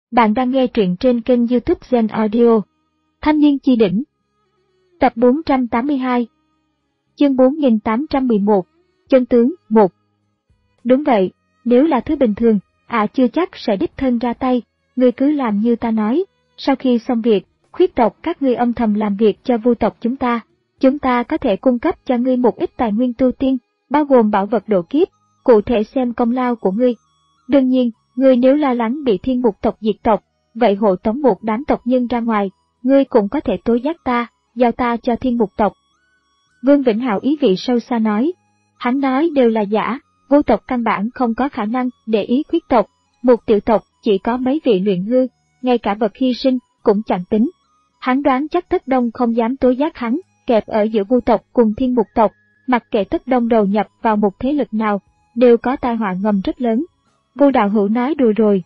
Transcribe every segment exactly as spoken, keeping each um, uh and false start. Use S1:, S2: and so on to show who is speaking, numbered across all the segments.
S1: Bạn đang nghe truyện trên kênh YouTube Zen Audio. Thanh niên chi đỉnh. Tập bốn trăm tám mươi hai. Chương bốn nghìn tám trăm mười một. Chân tướng một. Đúng vậy, nếu là thứ bình thường, ả à chưa chắc sẽ đích thân ra tay, ngươi cứ làm như ta nói. Sau khi xong việc, khuyết tộc các ngươi âm thầm làm việc cho vu tộc chúng ta. Chúng ta có thể cung cấp cho ngươi một ít tài nguyên tu tiên, bao gồm bảo vật độ kiếp, cụ thể xem công lao của ngươi. Đương nhiên, ngươi nếu lo lắng bị thiên mục tộc diệt tộc, vậy hộ tống một đám tộc nhân ra ngoài, ngươi cũng có thể tố giác ta, giao ta cho thiên mục tộc. Vương Vĩnh Hạo ý vị sâu xa nói, hắn nói đều là giả, vô tộc căn bản không có khả năng để ý khuyết tộc, một tiểu tộc chỉ có mấy vị luyện hư, ngay cả vật hy sinh cũng chẳng tính. Hắn đoán chắc Tất Đông không dám tố giác hắn, kẹp ở giữa vu tộc cùng thiên mục tộc, mặc kệ Tất Đông đầu nhập vào một thế lực nào, đều có tai họa ngầm rất lớn. Vu đạo hữu nói đùa rồi.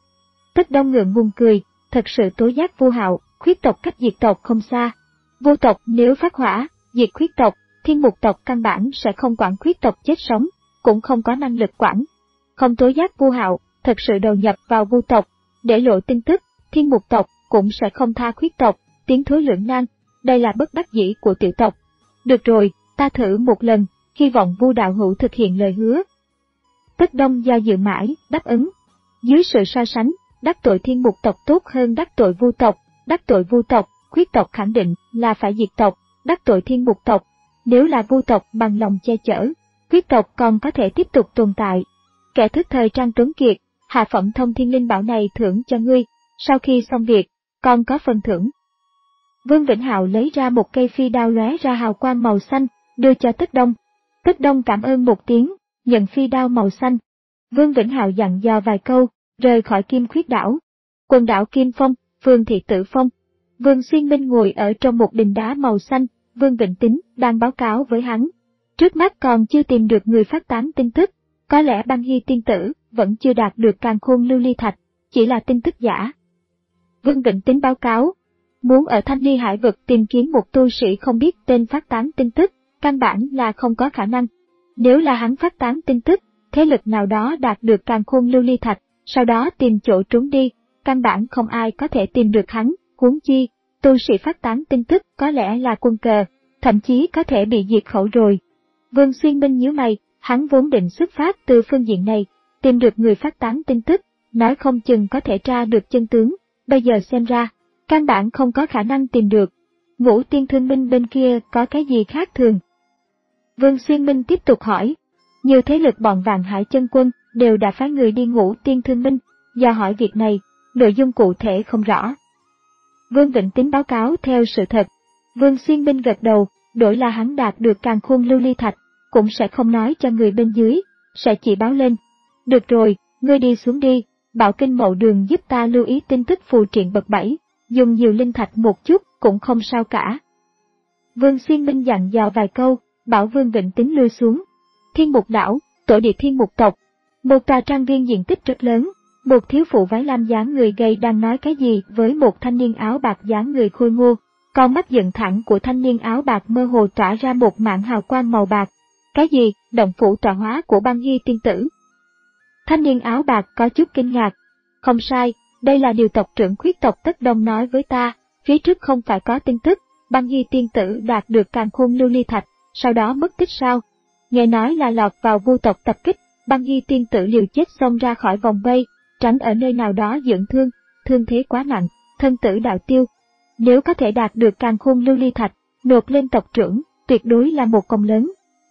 S1: Tất Đông ngượng ngùng cười, thật sự tố giác Vu Hạo, khuyết tộc cách diệt tộc không xa. Vu tộc nếu phát hỏa, diệt khuyết tộc, thiên mục tộc căn bản sẽ không quản khuyết tộc chết sống, cũng không có năng lực quản. Không tố giác Vu Hạo, thật sự đầu nhập vào vu tộc, để lộ tin tức, thiên mục tộc cũng sẽ không tha khuyết tộc, tiến thối lưỡng nan, đây là bất đắc dĩ của tiểu tộc. Được rồi, ta thử một lần, hy vọng Vu đạo hữu thực hiện lời hứa. Tất Đông do dự mãi, đáp ứng. Dưới sự so sánh, đắc tội thiên mục tộc tốt hơn đắc tội vu tộc, đắc tội vu tộc, khuyết tộc khẳng định là phải diệt tộc, đắc tội thiên mục tộc. Nếu là vu tộc bằng lòng che chở, khuyết tộc còn có thể tiếp tục tồn tại. Kẻ thức thời Trang Tuấn Kiệt, hạ phẩm thông thiên linh bảo này thưởng cho ngươi, sau khi xong việc, còn có phần thưởng. Vương Vĩnh Hạo lấy ra một cây phi đao lóe ra hào quang màu xanh, đưa cho Tất Đông. Tất Đông cảm ơn một tiếng, nhận phi đao màu xanh. Vương Vĩnh Hạo dặn dò vài câu, rời khỏi Kim Khuyết đảo. Quần đảo Kim Phong, phường thị Tử Phong. Vương Xuyên Minh ngồi ở trong một đình đá màu xanh, Vương Vĩnh Tín đang báo cáo với hắn. Trước mắt còn chưa tìm được người phát tán tin tức, có lẽ Băng Hy tiên tử vẫn chưa đạt được càn khôn lưu ly thạch, chỉ là tin tức giả. Vương Vĩnh Tín báo cáo, muốn ở Thanh Ly Hải vực tìm kiếm một tu sĩ không biết tên phát tán tin tức, căn bản là không có khả năng. Nếu là hắn phát tán tin tức, thế lực nào đó đạt được càn khôn lưu ly thạch, sau đó tìm chỗ trốn đi, căn bản không ai có thể tìm được hắn, huống chi, tu sĩ phát tán tin tức có lẽ là quân cờ, thậm chí có thể bị diệt khẩu rồi. Vương Xuyên Minh nhíu mày, hắn vốn định xuất phát từ phương diện này, tìm được người phát tán tin tức, nói không chừng có thể tra được chân tướng, bây giờ xem ra, căn bản không có khả năng tìm được. Ngũ Tiên Thương Minh bên kia có cái gì khác thường? Vương Xuyên Minh tiếp tục hỏi, nhiều thế lực bọn Vạn Hải Chân Quân đều đã phái người đi Ngũ Tiên Thương Minh, do hỏi việc này, nội dung cụ thể không rõ. Vương Vĩnh Tín báo cáo theo sự thật. Vương Xuyên Minh gật đầu, đổi là hắn đạt được càn khôn lưu ly thạch, cũng sẽ không nói cho người bên dưới, sẽ chỉ báo lên. Được rồi, ngươi đi xuống đi, bảo Kinh Mậu Đường giúp ta lưu ý tin tức phù triện bậc bảy, dùng nhiều linh thạch một chút cũng không sao cả. Vương Xuyên Minh dặn dò vài câu, bảo Vương Vĩnh Tín lui xuống. Thiên Mục đảo, tổ địa thiên mục tộc. Một tòa trang viên diện tích rất lớn, một thiếu phụ váy lam dáng người gầy đang nói cái gì với một thanh niên áo bạc dáng người khôi ngô. Con mắt dựng thẳng của thanh niên áo bạc mơ hồ tỏa ra một mảng hào quang màu bạc. Cái gì, động phủ tọa hóa của Băng Hy tiên tử? Thanh niên áo bạc có chút kinh ngạc. Không sai, đây là điều tộc trưởng khuyết tộc Tất Đông nói với ta, phía trước không phải có tin tức, Băng Hy tiên tử đạt được càn khôn lưu ly thạch, sau đó mất tích sao? Nghe nói là lọt vào vu tộc tập kích, Băng Hy tiên tử liều chết xông ra khỏi vòng vây, tránh ở nơi nào đó dưỡng thương, thương thế quá nặng, thân tử đạo tiêu. Nếu có thể đạt được càn khôn lưu ly thạch, nộp lên tộc trưởng, tuyệt đối là một công lớn.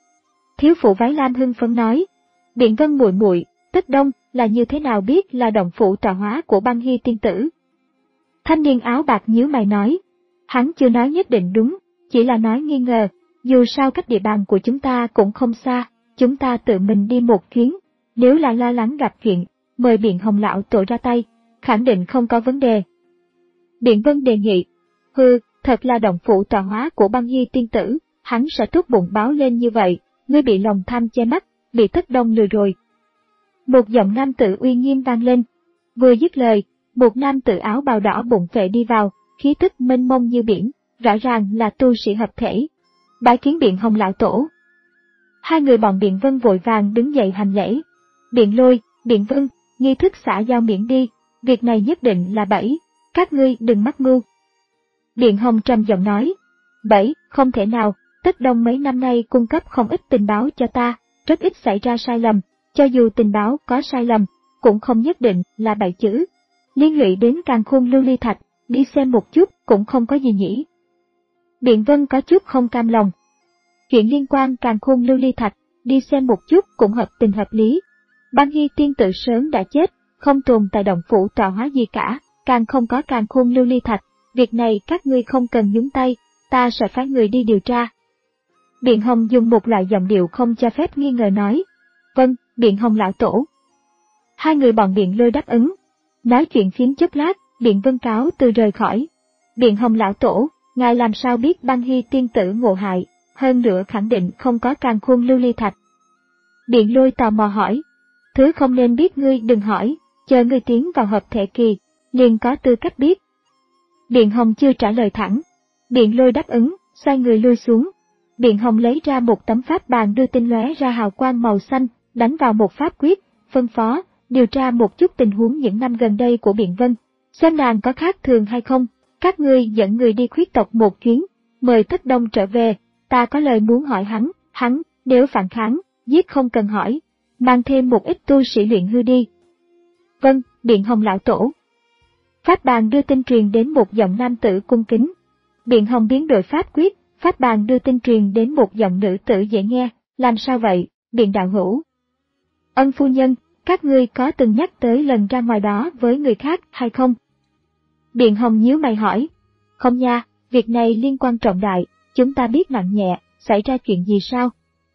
S1: Thiếu phụ váy lam hưng phấn nói, Biện Vân muội muội, Tất Đông là như thế nào biết là động phủ tọa hóa của Băng Hy tiên tử? Thanh niên áo bạc nhíu mày nói, hắn chưa nói nhất định đúng, chỉ là nói nghi ngờ, dù sao cách địa bàn của chúng ta cũng không xa, chúng ta tự mình đi một chuyến, nếu là lo lắng gặp chuyện, mời Biện Hồng lão tổ ra tay, khẳng định không có vấn đề. Biện Vân đề nghị, hừ, thật là động phủ tọa hóa của Băng Hy tiên tử, hắn sẽ tốt bụng báo lên như vậy, ngươi bị lòng tham che mắt, bị Tất Đông lừa rồi. Một giọng nam tử uy nghiêm vang lên. Vừa dứt lời, một nam tử áo bào đỏ bụng vệ đi vào, khí tức mênh mông như biển, rõ ràng là tu sĩ hợp thể. Bái kiến Biện Hồng lão tổ. Hai người bọn Biện Vân vội vàng đứng dậy hành lễ. Biện Lôi, Biện Vân, nghi thức xả giao miễn đi, việc này nhất định là bẫy, các ngươi đừng mắc mưu. Biện Hồng trầm giọng nói, bẫy, không thể nào, Tất Đông mấy năm nay cung cấp không ít tình báo cho ta, rất ít xảy ra sai lầm, cho dù tình báo có sai lầm, cũng không nhất định là bẫy chữ. Liên lụy đến càn khôn lưu ly thạch, đi xem một chút cũng không có gì nhỉ. Biện Vân có chút không cam lòng. Chuyện liên quan càn khôn lưu ly thạch, đi xem một chút cũng hợp tình hợp lý. Băng Hy tiên tử sớm đã chết, không tồn tại động phủ tọa hóa gì cả, càng không có càn khôn lưu ly thạch, việc này các ngươi không cần nhúng tay, ta sẽ phái người đi điều tra. Biện Hồng dùng một loại giọng điệu không cho phép nghi ngờ nói, vâng, Biện Hồng lão tổ. Hai người bọn Biện Lôi đáp ứng. Nói chuyện phím chốc lát, Biện Vân cáo từ rời khỏi. Biện Hồng lão tổ, ngài làm sao biết Băng Hy tiên tử ngộ hại, hơn nữa khẳng định không có càn khôn lưu ly thạch. Biện Lôi tò mò hỏi, thứ không nên biết ngươi đừng hỏi, chờ ngươi tiến vào hợp thể kỳ, liền có tư cách biết. Biện Hồng chưa trả lời thẳng. Biện Lôi đáp ứng, xoay người lui xuống. Biện Hồng lấy ra một tấm pháp bàn đưa tinh lóe ra hào quang màu xanh, đánh vào một pháp quyết, phân phó, điều tra một chút tình huống những năm gần đây của Biện Vân, xem nàng có khác thường hay không, các ngươi dẫn người đi khuyết tộc một chuyến, mời Tất Đông trở về, ta có lời muốn hỏi hắn, hắn, nếu phản kháng, giết không cần hỏi, mang thêm một ít tu sĩ luyện hư đi. Vâng, Biện Hồng lão tổ. Pháp bàn đưa tin truyền đến một giọng nam tử cung kính. Biện Hồng biến đổi pháp quyết, pháp bàn đưa tin truyền đến một giọng nữ tử dễ nghe, làm sao vậy, Biện đạo hữu? Ân phu nhân, các ngươi có từng nhắc tới lần ra ngoài đó với người khác hay không? Biện Hồng nhíu mày hỏi. Không nha, việc này liên quan trọng đại, chúng ta biết nặng nhẹ, xảy ra chuyện gì sao?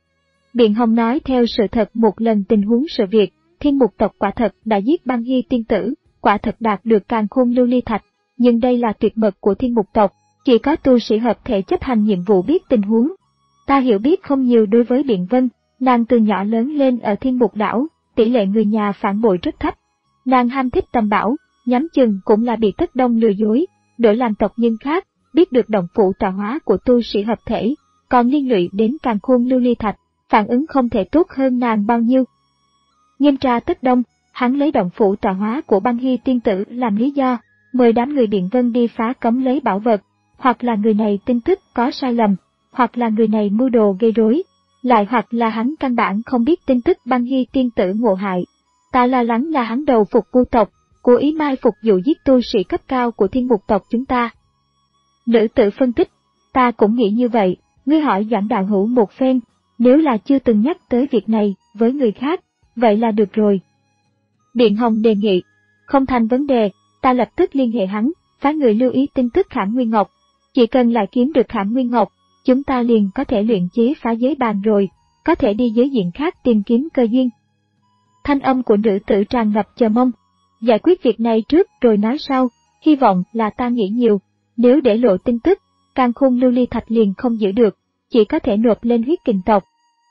S1: Biện Hồng nói theo sự thật một lần tình huống sự việc, Thiên Mục tộc quả thật đã giết Băng Hy tiên tử, quả thật đạt được càn khôn lưu ly thạch, nhưng đây là tuyệt mật của Thiên Mục tộc, chỉ có tu sĩ hợp thể chấp hành nhiệm vụ biết tình huống. Ta hiểu biết không nhiều đối với Biện Vân, nàng từ nhỏ lớn lên ở Thiên Mục đảo, tỷ lệ người nhà phản bội rất thấp. Nàng ham thích tầm bảo, nhắm chừng cũng là bị Tất Đông lừa dối, đổi làm tộc nhân khác, biết được động phủ tọa hóa của tu sĩ hợp thể, còn liên lụy đến càn khôn lưu ly thạch, phản ứng không thể tốt hơn nàng bao nhiêu. Nghiêm tra Tất Đông, hắn lấy động phủ tọa hóa của Băng Hy tiên tử làm lý do, mời đám người Biện Vân đi phá cấm lấy bảo vật, hoặc là người này tin tức có sai lầm, hoặc là người này mưu đồ gây rối, lại hoặc là hắn căn bản không biết tin tức Băng Hy tiên tử ngộ hại. Ta lo lắng là hắn đầu phục vu tộc, cố ý mai phục dụ giết tu sĩ cấp cao của Thiên Mục tộc chúng ta. Nữ tử phân tích, ta cũng nghĩ như vậy, ngươi hỏi Doãn đạo hữu một phen, nếu là chưa từng nhắc tới việc này với người khác, vậy là được rồi. Biện Hồng đề nghị, không thành vấn đề, ta lập tức liên hệ hắn, phái người lưu ý tin tức Khảm Nguyên Ngọc, chỉ cần lại kiếm được Khảm Nguyên Ngọc, chúng ta liền có thể luyện chế phá giới bàn rồi, có thể đi giới diện khác tìm kiếm cơ duyên. Thanh âm của nữ tử tràn ngập chờ mong, giải quyết việc này trước rồi nói sau, hy vọng là ta nghĩ nhiều, nếu để lộ tin tức, càn khôn lưu ly thạch liền không giữ được, chỉ có thể nộp lên huyết kình tộc.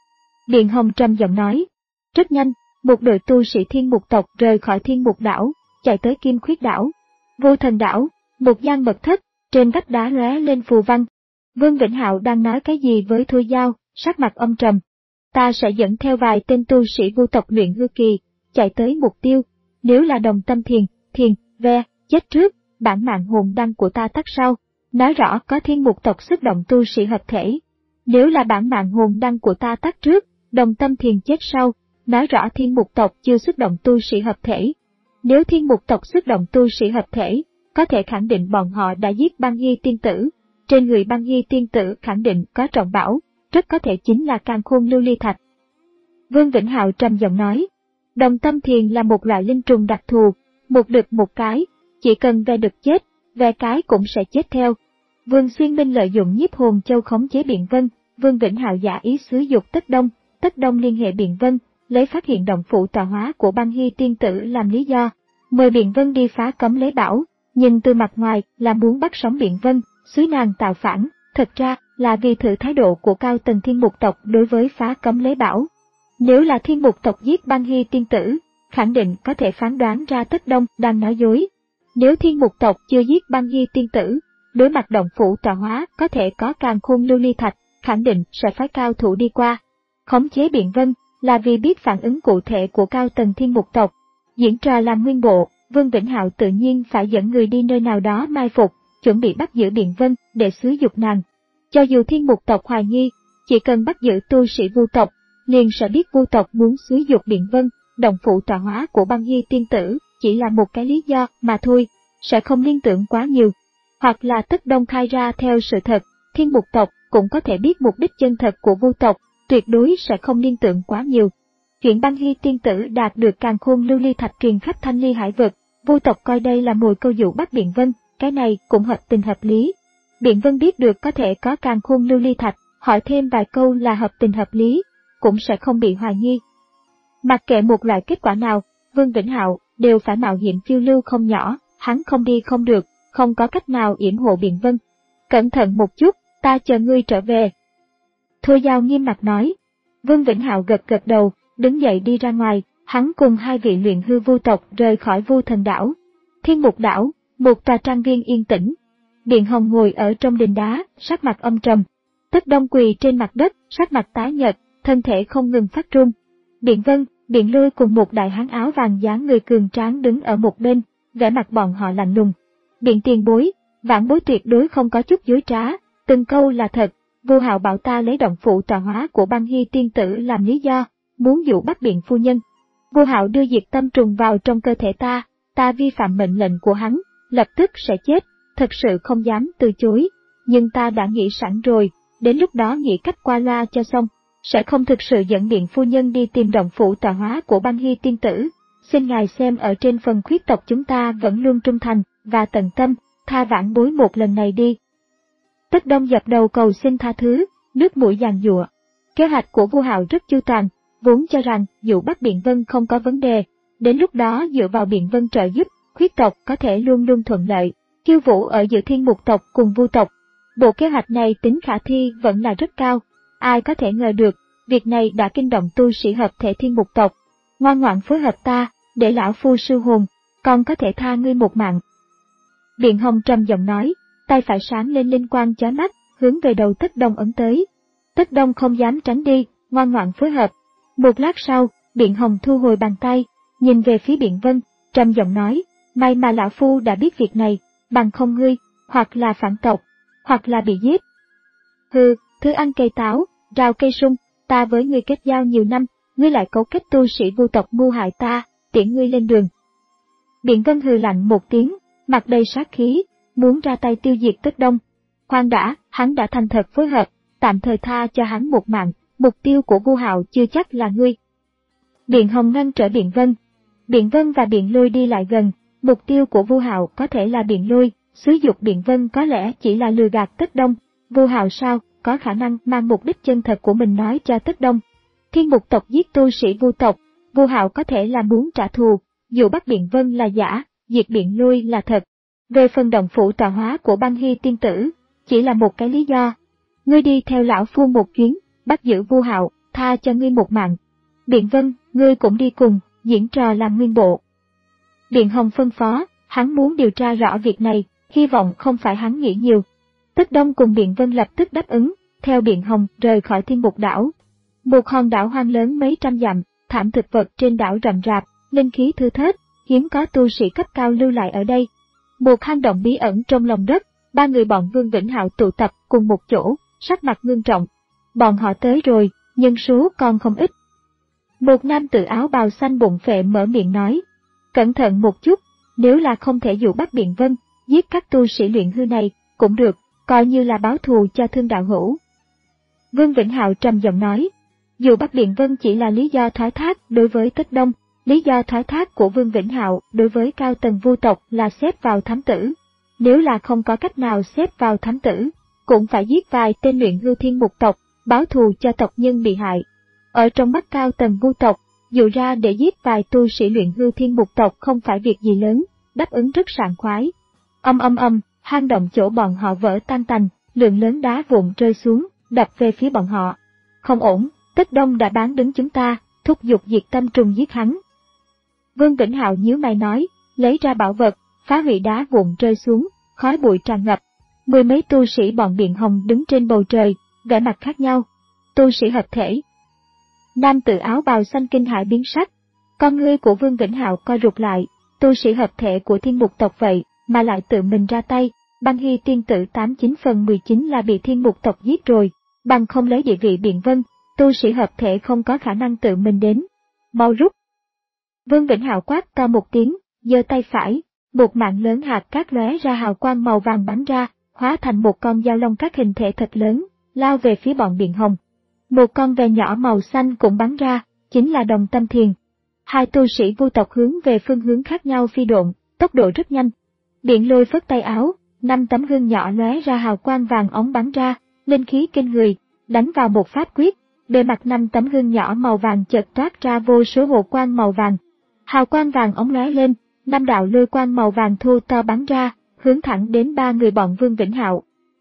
S1: Biện Hồng trầm giọng nói, rất nhanh, một đội tu sĩ Thiên Mục tộc rời khỏi Thiên Mục đảo, chạy tới Kim Khuyết đảo. Vô Thần đảo, một gian mật thất, trên vách đá lóe lên phù văn. Vương Vĩnh Hạo đang nói cái gì với Thôi Giao, sắc mặt âm trầm. Ta sẽ dẫn theo vài tên tu sĩ vu tộc luyện hư kỳ, chạy tới mục tiêu. Nếu là đồng tâm thiền, thiền, ve, chết trước, bản mạng hồn đăng của ta tắt sau. Nói rõ có Thiên Mục tộc xuất động tu sĩ hợp thể. Nếu là bản mạng hồn đăng của ta tắt trước, đồng tâm thiền chết sau, nói rõ Thiên Mục tộc chưa xuất động tu sĩ hợp thể. Nếu Thiên Mục tộc xuất động tu sĩ hợp thể, có thể khẳng định bọn họ đã giết Băng Hy tiên tử. Trên người Băng Hy tiên tử khẳng định có trọng bảo, rất có thể chính là càn khôn lưu ly thạch. Vương Vĩnh Hạo trầm giọng nói, đồng tâm thiền là một loại linh trùng đặc thù, một đực một cái, chỉ cần ve đực chết, ve cái cũng sẽ chết theo. Vương Xuyên Minh lợi dụng nhiếp hồn châu khống chế Biện Vân, Vương Vĩnh Hạo giả ý xúi dục Tất Đông, Tất Đông liên hệ Biện Vân, lấy phát hiện động phủ tọa hóa của Băng Hy tiên tử làm lý do, mời Biện Vân đi phá cấm lấy bảo, nhìn từ mặt ngoài là muốn bắt sống Biện Vân, xúi nàng tạo phản, thật ra là vì thử thái độ của cao tầng Thiên Mục tộc đối với phá cấm lấy bảo. Nếu là Thiên Mục tộc giết Băng Hy tiên tử, khẳng định có thể phán đoán ra Tất Đông đang nói dối. Nếu Thiên Mục tộc chưa giết Băng Hy tiên tử, đối mặt động phủ tọa hóa có thể có càn khôn lưu ly thạch, khẳng định sẽ phái cao thủ đi qua. Khống chế Biện Vân là vì biết phản ứng cụ thể của cao tầng Thiên Mục tộc, diễn trò làm nguyên bộ, Vương Vĩnh Hạo tự nhiên phải dẫn người đi nơi nào đó mai phục, chuẩn bị bắt giữ Biện Vân để xúi giục nàng. Cho dù thiên mục tộc hoài nghi, chỉ cần bắt giữ tu sĩ Vu tộc, liền sẽ biết Vu tộc muốn xúi giục Biện Vân, đồng phụ tọa hóa của Băng Hy tiên tử, chỉ là một cái lý do mà thôi, sẽ không liên tưởng quá nhiều. Hoặc là Tất Đông khai ra theo sự thật, thiên mục tộc cũng có thể biết mục đích chân thật của Vu tộc, tuyệt đối sẽ không liên tưởng quá nhiều. Chuyện Băng Hy tiên tử đạt được càn khôn lưu ly thạch truyền khắp Thanh Ly hải vực, Vu tộc coi đây là mồi câu dụ bắt Biện Vân, cái này cũng hợp tình hợp lý. Biện Vân biết được có thể có càn khôn lưu ly thạch, hỏi thêm vài câu là hợp tình hợp lý, cũng sẽ không bị hoài nghi. Mặc kệ một loại kết quả nào, Vương Vĩnh Hạo đều phải mạo hiểm phiêu lưu không nhỏ, hắn không đi không được, không có cách nào yểm hộ Biện Vân. Cẩn thận một chút, ta chờ ngươi trở về. Thôi Giao nghiêm mặt nói. Vương Vĩnh Hạo gật gật đầu, đứng dậy đi ra ngoài, hắn cùng hai vị luyện hư Vu tộc rời khỏi Vu Thần đảo. Thiên Mục đảo, một tòa trang viên yên tĩnh. Biện Hồng ngồi ở trong đình đá, sắc mặt âm trầm. Tất Đông quỳ trên mặt đất, sắc mặt tái nhợt, thân thể không ngừng phát run. Biện Vân, Biện Lôi cùng một đại hán áo vàng dáng người cường tráng đứng ở một bên, vẻ mặt bọn họ lạnh lùng. Biện tiền bối, vãn bối tuyệt đối không có chút dối trá, từng câu là thật. Vu Hạo bảo ta lấy động phụ tọa hóa của Băng Hy tiên tử làm lý do, muốn dụ bắt Biện phu nhân. Vu Hạo đưa diệt tâm trùng vào trong cơ thể ta, ta vi phạm mệnh lệnh của hắn, lập tức sẽ chết, thật sự không dám từ chối. Nhưng ta đã nghĩ sẵn rồi, đến lúc đó nghĩ cách qua loa cho xong, sẽ không thực sự dẫn Biện phu nhân đi tìm động phụ tọa hóa của Băng Hy tiên tử. Xin ngài xem ở trên phần khuyết tộc chúng ta vẫn luôn trung thành và tận tâm, tha vãn bối một lần này đi. Tất Đông dập đầu cầu xin tha thứ, nước mũi giàn giụa. Kế hoạch của Vu Hạo rất chu toàn, vốn cho rằng dụ bắt Biện Vân không có vấn đề, đến lúc đó dựa vào Biện Vân trợ giúp, khuyết tộc có thể luôn luôn thuận lợi, khiêu vũ ở giữa thiên mục tộc cùng Vu tộc. Bộ kế hoạch này tính khả thi vẫn là rất cao, ai có thể ngờ được, việc này đã kinh động tu sĩ hợp thể thiên mục tộc. Ngoan ngoãn phối hợp ta, để lão phu sư hồn, còn có thể tha ngươi một mạng. Biện Hồng trầm giọng nói, tay phải sáng lên linh quang chói mắt, hướng về đầu Tất Đông ấn tới. Tất Đông không dám tránh đi, ngoan ngoãn phối hợp. Một lát sau, Biện Hồng thu hồi bàn tay, nhìn về phía Biện Vân, trầm giọng nói, may mà lão phu đã biết việc này, bằng không ngươi, hoặc là phản tộc, hoặc là bị giết. Hừ, thứ ăn cây táo, rào cây sung, ta với ngươi kết giao nhiều năm, ngươi lại cấu kết tu sĩ Vu tộc mưu hại ta, tiễn ngươi lên đường. Biện Vân hừ lạnh một tiếng, mặt đầy sát khí, muốn ra tay tiêu diệt Tất Đông. Khoan đã, hắn đã thành thật phối hợp, tạm thời tha cho hắn một mạng, mục tiêu của Vu Hạo chưa chắc là ngươi. Biện Hồng ngăn trở Biện Vân. Biện Vân và Biện Lôi đi lại gần, mục tiêu của Vu Hạo có thể là Biện Lôi, xúi giục Biện Vân có lẽ chỉ là lừa gạt Tất Đông. Vu Hạo sao, có khả năng mang mục đích chân thật của mình nói cho Tất Đông. Thiên mục tộc giết tu sĩ Vu tộc, Vu Hạo có thể là muốn trả thù, dù bắt Biện Vân là giả, diệt Biện Lôi là thật. Về phần động phụ tọa hóa của Băng Hy tiên tử, chỉ là một cái lý do. Ngươi đi theo lão phu một chuyến, bắt giữ Vu Hạo, tha cho ngươi một mạng. Biện Vân, ngươi cũng đi cùng, diễn trò làm nguyên bộ. Biện Hồng phân phó, hắn muốn điều tra rõ việc này, hy vọng không phải hắn nghĩ nhiều. Tất Đông cùng Biện Vân lập tức đáp ứng, theo Biện Hồng rời khỏi Thiên Mục đảo. Một hòn đảo hoang lớn mấy trăm dặm, thảm thực vật trên đảo rậm rạp, linh khí thưa thớt, hiếm có tu sĩ cấp cao lưu lại ở đây. Một hang động bí ẩn trong lòng đất, ba người bọn Vương Vĩnh Hạo tụ tập cùng một chỗ, sắc mặt ngưng trọng. Bọn họ tới rồi, nhân số còn không ít. Một nam tử áo bào xanh bụng phệ mở miệng nói, cẩn thận một chút, nếu là không thể dụ bắt Biện Vân, giết các tu sĩ luyện hư này, cũng được, coi như là báo thù cho thương đạo hữu. Vương Vĩnh Hạo trầm giọng nói, dù bắt Biện Vân chỉ là lý do thoái thác đối với Tất Đông, lý do thoái thác của Vương Vĩnh Hạo đối với cao tầng Vu tộc là xếp vào thám tử. Nếu là không có cách nào xếp vào thám tử, cũng phải giết vài tên luyện hư thiên mục tộc, báo thù cho tộc nhân bị hại. Ở trong mắt cao tầng Vu tộc, dụ ra để giết vài tu sĩ luyện hư thiên mục tộc không phải việc gì lớn, đáp ứng rất sảng khoái. Âm âm âm, hang động chỗ bọn họ vỡ tan tành, lượng lớn đá vụn rơi xuống, đập về phía bọn họ. Không ổn, Tất Đông đã bán đứng chúng ta, thúc giục diệt tâm trùng giết hắn. Vương Vĩnh Hạo nhíu mày nói, lấy ra bảo vật, phá hủy đá vụn rơi xuống, khói bụi tràn ngập. Mười mấy tu sĩ bọn Biện Hồng đứng trên bầu trời, vẻ mặt khác nhau. Tu sĩ hợp thể. Nam tử áo bào xanh kinh hãi biến sắc, con ngươi của Vương Vĩnh Hạo co rụt lại, tu sĩ hợp thể của thiên mục tộc vậy mà lại tự mình ra tay. Băng Hy tiên tử tám chín phần mười chín là bị thiên mục tộc giết rồi, bằng không lấy địa vị Biện Vân, tu sĩ hợp thể không có khả năng tự mình đến. Mau rút! Vương Vĩnh Hạo quát to một tiếng, giơ tay phải, một mạng lớn hạt cát lóe ra hào quang màu vàng bắn ra, hóa thành một con dao long cát hình thể thật lớn, lao về phía bọn Biện Hồng. Một con ve nhỏ màu xanh cũng bắn ra, chính là Đồng Tâm Thiền. Hai tu sĩ vu tộc hướng về phương hướng khác nhau phi độn, tốc độ rất nhanh. Biện Lôi phất tay áo, năm tấm gương nhỏ lóe ra hào quang vàng óng bắn ra, linh khí kinh người, đánh vào một pháp quyết, bề mặt năm tấm gương nhỏ màu vàng chợt toát ra vô số hồ quang màu vàng. Hào quang vàng óng lóe lên, năm đạo lôi quang màu vàng thu to bắn ra, hướng thẳng đến ba người bọn Vương Vĩnh Hạo.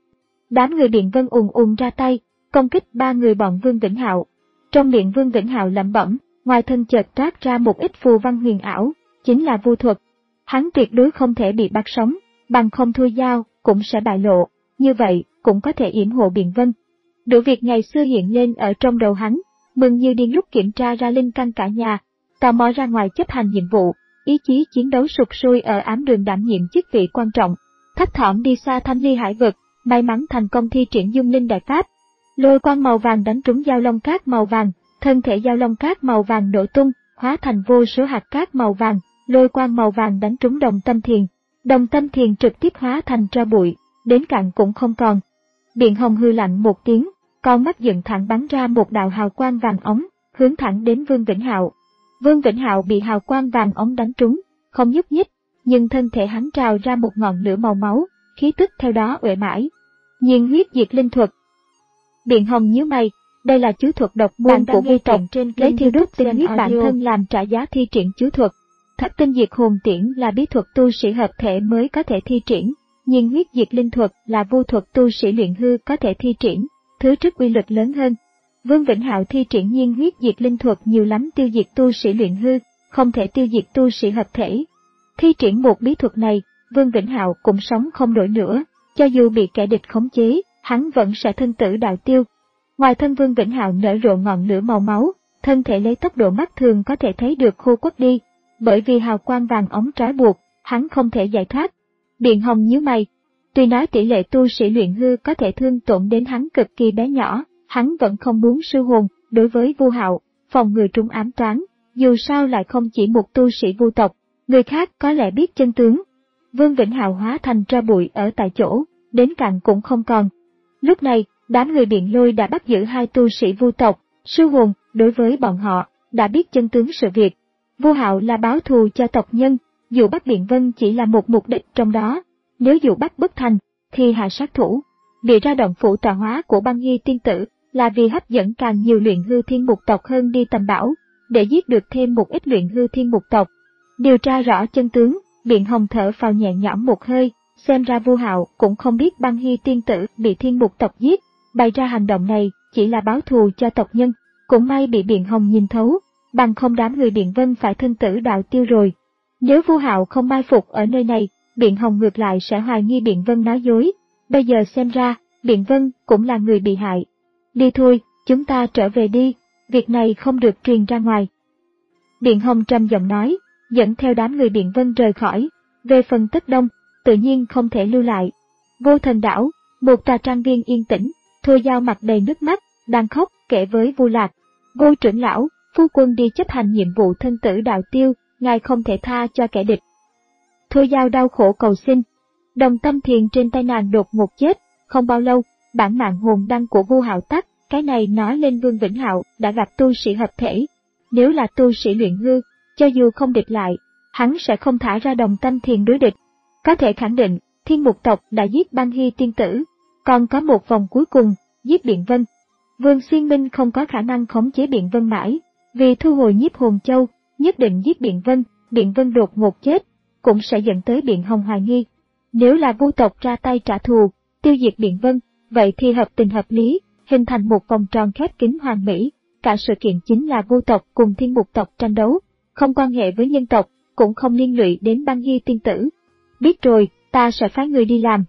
S1: Đám người Biện Vân ùn ùn ra tay, công kích ba người bọn Vương Vĩnh Hạo. Trong miệng Vương Vĩnh Hạo lẩm bẩm, ngoài thân chợt toát ra một ít phù văn huyền ảo, chính là vu thuật. Hắn tuyệt đối không thể bị bắt sống, bằng không thui dao cũng sẽ bại lộ, như vậy cũng có thể yểm hộ Biện Vân. Đủ việc ngày xưa hiện lên ở trong đầu hắn, mừng như điên lúc kiểm tra ra linh căn cả nhà, tò mò ra ngoài chấp hành nhiệm vụ, ý chí chiến đấu sục sôi ở ám đường đảm nhiệm chức vị quan trọng, thấp thỏm đi xa thanh ly hải vực, may mắn thành công thi triển dung linh đại pháp. Lôi quang màu vàng đánh trúng dao long cát màu vàng, thân thể dao long cát màu vàng nổ tung, hóa thành vô số hạt cát màu vàng, lôi quang màu vàng đánh trúng Đồng Tâm Thiền. Đồng Tâm Thiền trực tiếp hóa thành tro bụi, đến cạn cũng không còn. Biện Hồng hư lạnh một tiếng, con mắt dựng thẳng bắn ra một đạo hào quang vàng óng, hướng thẳng đến Vương Vĩnh Hạo. Vương Vĩnh Hạo bị hào quang vàng óng đánh trúng, không nhúc nhích, nhưng thân thể hắn trào ra một ngọn lửa màu máu, khí tức theo đó uể mãi. Nhiên huyết diệt linh thuật. Biện Hồng nhíu mày, đây là chú thuật độc môn của vu tộc, lấy thiêu đốt tinh huyết bản thân làm trả giá thi triển chú thuật. Thất tinh diệt hồn tiễn là bí thuật tu sĩ hợp thể mới có thể thi triển, nhiên huyết diệt linh thuật là vu thuật tu sĩ luyện hư có thể thi triển, thứ trước uy lực lớn hơn. Vương Vĩnh Hạo thi triển nhiên huyết diệt linh thuật nhiều lắm tiêu diệt tu sĩ luyện hư, không thể tiêu diệt tu sĩ hợp thể. Thi triển một bí thuật này, Vương Vĩnh Hạo cũng sống không nổi nữa, cho dù bị kẻ địch khống chế, hắn vẫn sẽ thân tử đạo tiêu. Ngoài thân Vương Vĩnh Hạo nở rộ ngọn lửa màu máu, thân thể lấy tốc độ mắt thường có thể thấy được khô quắt đi, bởi vì hào quang vàng óng trói buộc, hắn không thể giải thoát. Biện Hồng nhíu mày, tuy nói tỷ lệ tu sĩ luyện hư có thể thương tổn đến hắn cực kỳ bé nhỏ, hắn vẫn không muốn sư hồn. Đối với Vu Hạo, phòng ngừa trúng ám toán, dù sao lại không chỉ một tu sĩ vu tộc, người khác có lẽ biết chân tướng. Vương Vĩnh Hạo hóa thành tro bụi ở tại chỗ, đến cạn cũng không còn. Lúc này, đám người Biện Lôi đã bắt giữ hai tu sĩ vu tộc, sư hồn. Đối với bọn họ, đã biết chân tướng sự việc. Vu Hạo là báo thù cho tộc nhân, dù bắt Biện Vân chỉ là một mục đích trong đó, nếu dụ bắt bất thành, thì hạ sát thủ. Bị ra động phủ tọa hóa của Băng Hy tiên tử là vì hấp dẫn càng nhiều luyện hư thiên mục tộc hơn đi tầm bảo, để giết được thêm một ít luyện hư thiên mục tộc. Điều tra rõ chân tướng, Biện Hồng thở phào nhẹ nhõm một hơi, xem ra Vu Hạo cũng không biết Băng Hy tiên tử bị thiên mục tộc giết, bày ra hành động này chỉ là báo thù cho tộc nhân. Cũng may bị Biện Hồng nhìn thấu, bằng không đám người Biện Vân phải thân tử đạo tiêu rồi. Nếu Vu Hạo không mai phục ở nơi này, Biện Hồng ngược lại sẽ hoài nghi Biện Vân nói dối. Bây giờ xem ra, Biện Vân cũng là người bị hại. Đi thôi, chúng ta trở về đi, việc này không được truyền ra ngoài. Biện Hồng trầm giọng nói, dẫn theo đám người Biện Vân rời khỏi. Về phần Tất Đông, tự nhiên không thể lưu lại. Vô Thần Đảo, một tòa trang viên yên tĩnh, Thôi Giao mặt đầy nước mắt, đang khóc kể với Vu Lạc. Vô trưởng lão, phu quân đi chấp hành nhiệm vụ thân tử đạo tiêu, ngài không thể tha cho kẻ địch. Thôi Giao đau khổ cầu xin. Đồng Tâm Thiền trên tay nàng đột ngột chết, không bao lâu, bản mạng hồn đăng của Vu Hạo tắt, cái này nói lên Vương Vĩnh Hạo đã gặp tu sĩ hợp thể. Nếu là tu sĩ luyện hư, cho dù không địch lại, hắn sẽ không thả ra Đồng Tâm Thiền đối địch. Có thể khẳng định, thiên mục tộc đã giết Băng Hy tiên tử, còn có một vòng cuối cùng, giết Biện Vân. Vương Xuyên Minh không có khả năng khống chế Biện Vân mãi, vì thu hồi nhiếp hồn châu, nhất định giết Biện Vân, Biện Vân đột ngột chết, cũng sẽ dẫn tới Biện Hồng hoài nghi. Nếu là vu tộc ra tay trả thù, tiêu diệt Biện Vân, vậy thì hợp tình hợp lý, hình thành một vòng tròn khép kín hoàn mỹ. Cả sự kiện chính là vu tộc cùng thiên mục tộc tranh đấu, không quan hệ với nhân tộc, cũng không liên lụy đến Băng Hy tiên tử. Biết rồi, ta sẽ phái người đi làm.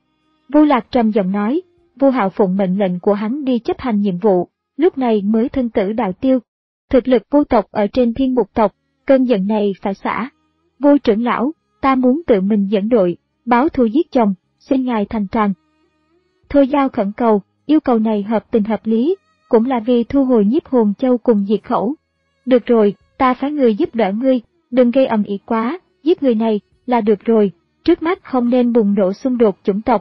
S1: Vu Lạc trầm giọng nói. Vu Hạo phụng mệnh lệnh của hắn đi chấp hành nhiệm vụ, lúc này mới thân tử đạo tiêu. Thực lực vu tộc ở trên thiên mục tộc, cơn giận này phải xả. Vô trưởng lão, ta muốn tự mình dẫn đội, báo thù giết chồng, xin ngài thành toàn. Thôi Giao khẩn cầu, yêu cầu này hợp tình hợp lý, cũng là vì thu hồi Nhiếp Hồn Châu cùng diệt khẩu. Được rồi, ta phái người giúp đỡ ngươi, đừng gây ầm ĩ quá, giết người này là được rồi, trước mắt không nên bùng nổ xung đột chủng tộc.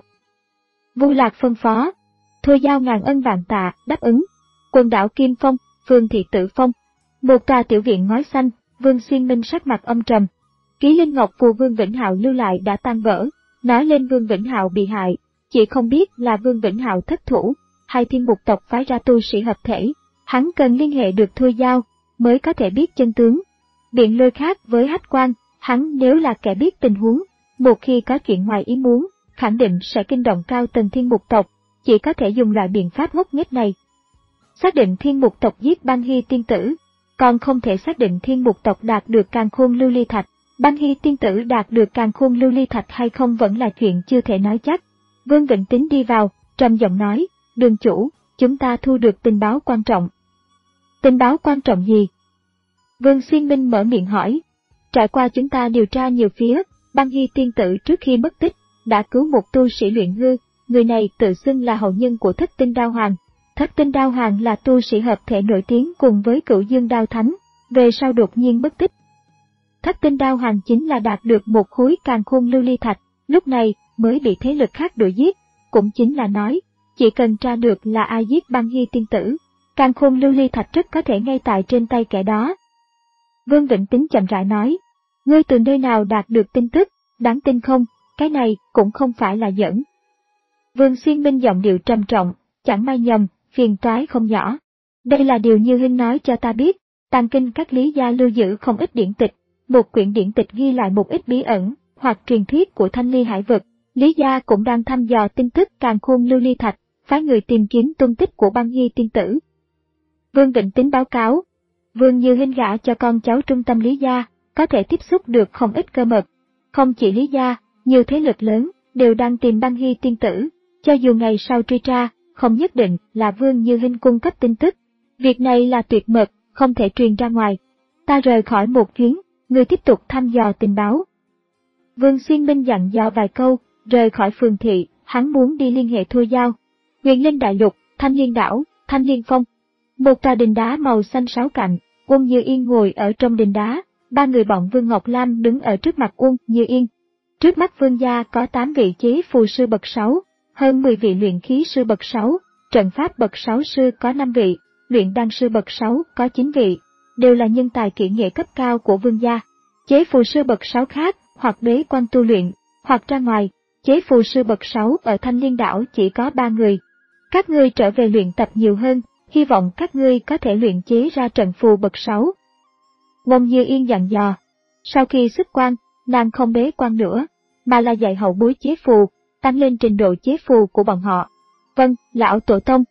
S1: Vu Lạc phân phó. Thôi Giao ngàn ân vạn tạ, đáp ứng. Quần đảo Kim Phong, Vương thị Tử Phong. Một tòa tiểu viện ngói xanh, Vương Xuyên Minh sắc mặt âm trầm. Ký linh ngọc phù Vương Vĩnh Hạo lưu lại đã tan vỡ, nói lên Vương Vĩnh Hạo bị hại, chỉ không biết là Vương Vĩnh Hạo thất thủ, hay Thiên Mục tộc phái ra tu sĩ hợp thể, hắn cần liên hệ được Thôi Giao, mới có thể biết chân tướng. Biện Lôi khác với Hách Quan, hắn nếu là kẻ biết tình huống, một khi có chuyện ngoài ý muốn, khẳng định sẽ kinh động cao tầng Thiên Mục tộc, chỉ có thể dùng loại biện pháp ngốc nghếch này. Xác định Thiên Mục tộc giết Băng Hy tiên tử, còn không thể xác định Thiên Mục tộc đạt được Càn Khôn Lưu Ly Thạch, Băng Hy tiên tử đạt được Càn Khôn Lưu Ly Thạch hay không vẫn là chuyện chưa thể nói chắc. Vương Vĩnh Tín đi vào, trầm giọng nói, đường chủ, chúng ta thu được tình báo quan trọng. Tình báo quan trọng gì? Vương Xuyên Minh mở miệng hỏi. Trải qua chúng ta điều tra nhiều phía, Băng Hy tiên tử trước khi mất tích, đã cứu một tu sĩ luyện hư, người này tự xưng là hậu nhân của Thất Tinh Đao Hoàng. Thất Tinh Đao Hoàng là tu sĩ hợp thể nổi tiếng cùng với Cửu Dương Đao Thánh, về sau đột nhiên mất tích. Thất Tinh Đao Hoàng chính là đạt được một khối Càn Khôn Lưu Ly Thạch, lúc này mới bị thế lực khác đuổi giết, cũng chính là nói, chỉ cần tra được là ai giết Băng Hy tiên tử, Càn Khôn Lưu Ly Thạch rất có thể ngay tại trên tay kẻ đó. Vương Vĩnh Tín chậm rãi nói, ngươi từ nơi nào đạt được tin tức, đáng tin không, cái này cũng không phải là giỡn. Vương Xuyên Minh giọng điệu trầm trọng, chẳng may nhầm, phiền toái không nhỏ. Đây là điều Như Hinh nói cho ta biết, tàng kinh các lý gia lưu giữ không ít điển tịch, một quyển điển tịch ghi lại một ít bí ẩn, hoặc truyền thuyết của Thanh Ly Hải Vực. Lý gia cũng đang thăm dò tin tức Càn Khôn Lưu Ly Thạch, phái người tìm kiếm tung tích của Băng Hy tiên tử. Vương Vĩnh Tín báo cáo, Vương Như Hinh gả cho con cháu trung tâm Lý gia, có thể tiếp xúc được không ít cơ mật. Không chỉ Lý gia, nhiều thế lực lớn đều đang tìm Băng Hy tiên tử, cho dù ngày sau truy tra, không nhất định là Vương Như Hinh cung cấp tin tức. Việc này là tuyệt mật, không thể truyền ra ngoài. Ta rời khỏi một chuyến, người tiếp tục thăm dò tình báo. Vương Xuyên Minh dặn dò vài câu, rời khỏi phường thị, hắn muốn đi liên hệ Thôi Giao. Huyền Linh Đại Lục, Thanh Liên Đảo, Thanh Liên Phong. Một tòa đình đá màu xanh sáu cạnh, Uông Như Yên ngồi ở trong đình đá, ba người bọn Vương Ngọc Lam đứng ở trước mặt Uông Như Yên. Trước mắt Vương gia có tám vị chế phù sư bậc sáu, hơn mười vị luyện khí sư bậc sáu, trận pháp bậc sáu sư có năm vị, luyện đan sư bậc sáu có chín vị, đều là nhân tài kỹ nghệ cấp cao của Vương gia. Chế phù sư bậc sáu khác, hoặc bế quan tu luyện, hoặc ra ngoài, chế phù sư bậc sáu ở Thanh Liên Đảo chỉ có ba người. Các ngươi trở về luyện tập nhiều hơn, hy vọng các ngươi có thể luyện chế ra trận phù bậc sáu. Uông Như Yên dặn dò. Sau khi xuất quan, nàng không bế quan nữa, mà là dạy hậu bối chế phù, tăng lên trình độ chế phù của bọn họ. Vâng, lão tổ tông.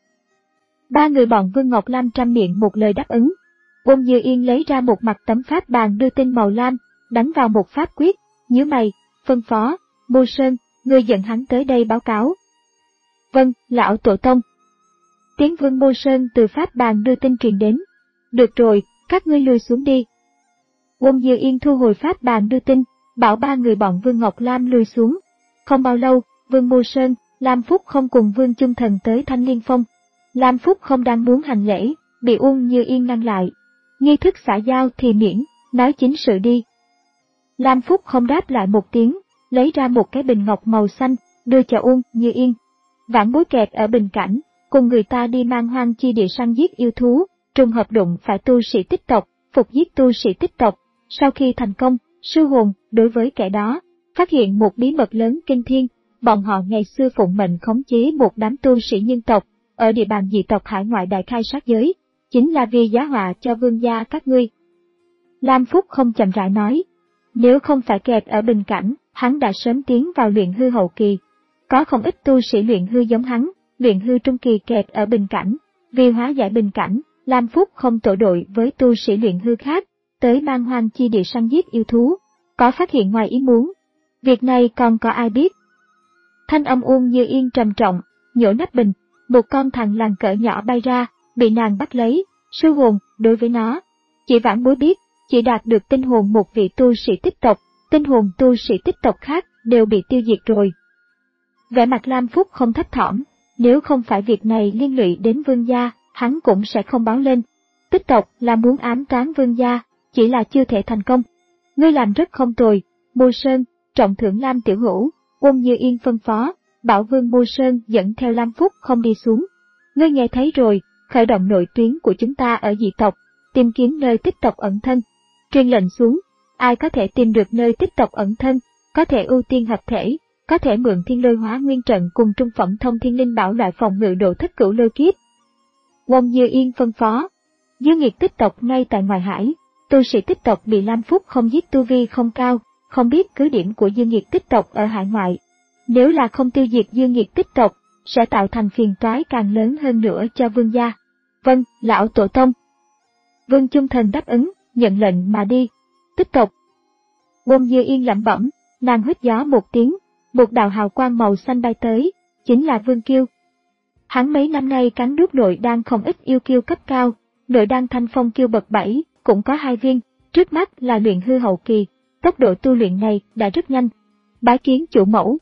S1: Ba người bọn Vương Ngọc Lam trăm miệng một lời đáp ứng. Uông Như Yên lấy ra một mặt tấm pháp bàn đưa tin màu lam, đánh vào một pháp quyết, nhíu mày, phân phó, Mô Sơn, ngươi dẫn hắn tới đây báo cáo. Vâng, lão tổ tông. Tiếng Vương Mô Sơn từ pháp bàn đưa tin truyền đến. Được rồi, các ngươi lui xuống đi. Uông Như Yên thu hồi pháp bàn đưa tin, bảo ba người bọn Vương Ngọc Lam lui xuống. Không bao lâu, Vương Mô Sơn, Lam Phúc không cùng Vương Chung Thần tới Thanh Liên Phong. Lam Phúc không đang muốn hành lễ, bị Uông Như Yên ngăn lại. Nghi thức xã giao thì miễn, nói chính sự đi. Lam Phúc không đáp lại một tiếng, lấy ra một cái bình ngọc màu xanh, đưa cho Uông Như Yên. Vãn Bối kẹt ở Bình Cảnh, cùng người ta đi mang hoang chi địa săn giết yêu thú, trùng hợp đụng phải tu sĩ tích tộc, phục giết tu sĩ tích tộc. Sau khi thành công, sư hồn đối với kẻ đó, phát hiện một bí mật lớn kinh thiên, bọn họ ngày xưa phụng mệnh khống chế một đám tu sĩ nhân tộc, ở địa bàn dị tộc hải ngoại đại khai sát giới, chính là vì giá họa cho vương gia các ngươi. Lam Phúc không chậm rãi nói, nếu không phải kẹt ở Bình Cảnh, hắn đã sớm tiến vào luyện hư hậu kỳ. Có không ít tu sĩ luyện hư giống hắn, luyện hư trung kỳ kẹt ở Bình Cảnh, vì hóa giải Bình Cảnh, Lam Phúc không tổ đội với tu sĩ luyện hư khác, tới mang hoang chi địa săn giết yêu thú, có phát hiện ngoài ý muốn. Việc này còn có ai biết? Thanh âm Uông Như Yên trầm trọng, nhổ nắp bình, một con thằn lằn cỡ nhỏ bay ra, bị nàng bắt lấy, sư hồn đối với nó. Chỉ Vãn Bối biết, chỉ đạt được tinh hồn một vị tu sĩ tích tộc, tinh hồn tu sĩ tích tộc khác đều bị tiêu diệt rồi. Vẻ mặt Lam Phúc không thấp thỏm, nếu không phải việc này liên lụy đến vương gia, hắn cũng sẽ không báo lên. Tích tộc là muốn ám toán vương gia, chỉ là chưa thể thành công. Ngươi làm rất không tồi, Mưu Sơn, trọng thưởng Lam Tiểu Hữu. Uông Như Yên phân phó, bảo Vương Mưu Sơn dẫn theo Lam Phúc không đi xuống. Ngươi nghe thấy rồi, khởi động nội tuyến của chúng ta ở dị tộc, tìm kiếm nơi tích tộc ẩn thân. Truyền lệnh xuống, ai có thể tìm được nơi tích tộc ẩn thân, có thể ưu tiên hợp thể, có thể mượn thiên lôi hóa nguyên trận cùng trung phẩm thông thiên linh bảo loại phòng ngự độ thất cửu lôi kiếp. Uông Như Yên phân phó, dương nghiệt tích tộc ngay tại ngoài hải, tu sĩ tích tộc bị Lam Phúc không giết tu vi không cao, không biết cứ điểm của dương nghiệt tích tộc ở hải ngoại. Nếu là không tiêu diệt dương nghiệt tích tộc, sẽ tạo thành phiền toái càng lớn hơn nữa cho vương gia. Vâng, lão tổ tông. Vương Chung Thần đáp ứng, nhận lệnh mà đi. Tích tộc. Uông Như Yên lẩm bẩm, nàng huýt gió một tiếng, một đạo hào quang màu xanh bay tới, chính là Vương Kiêu. Hắn mấy năm nay cắn nuốt nội đan không ít yêu kiêu cấp cao, nội đan thanh phong kiêu bậc bảy cũng có hai viên, trước mắt là luyện hư hậu kỳ, tốc độ tu luyện này đã rất nhanh. Bái kiến chủ mẫu.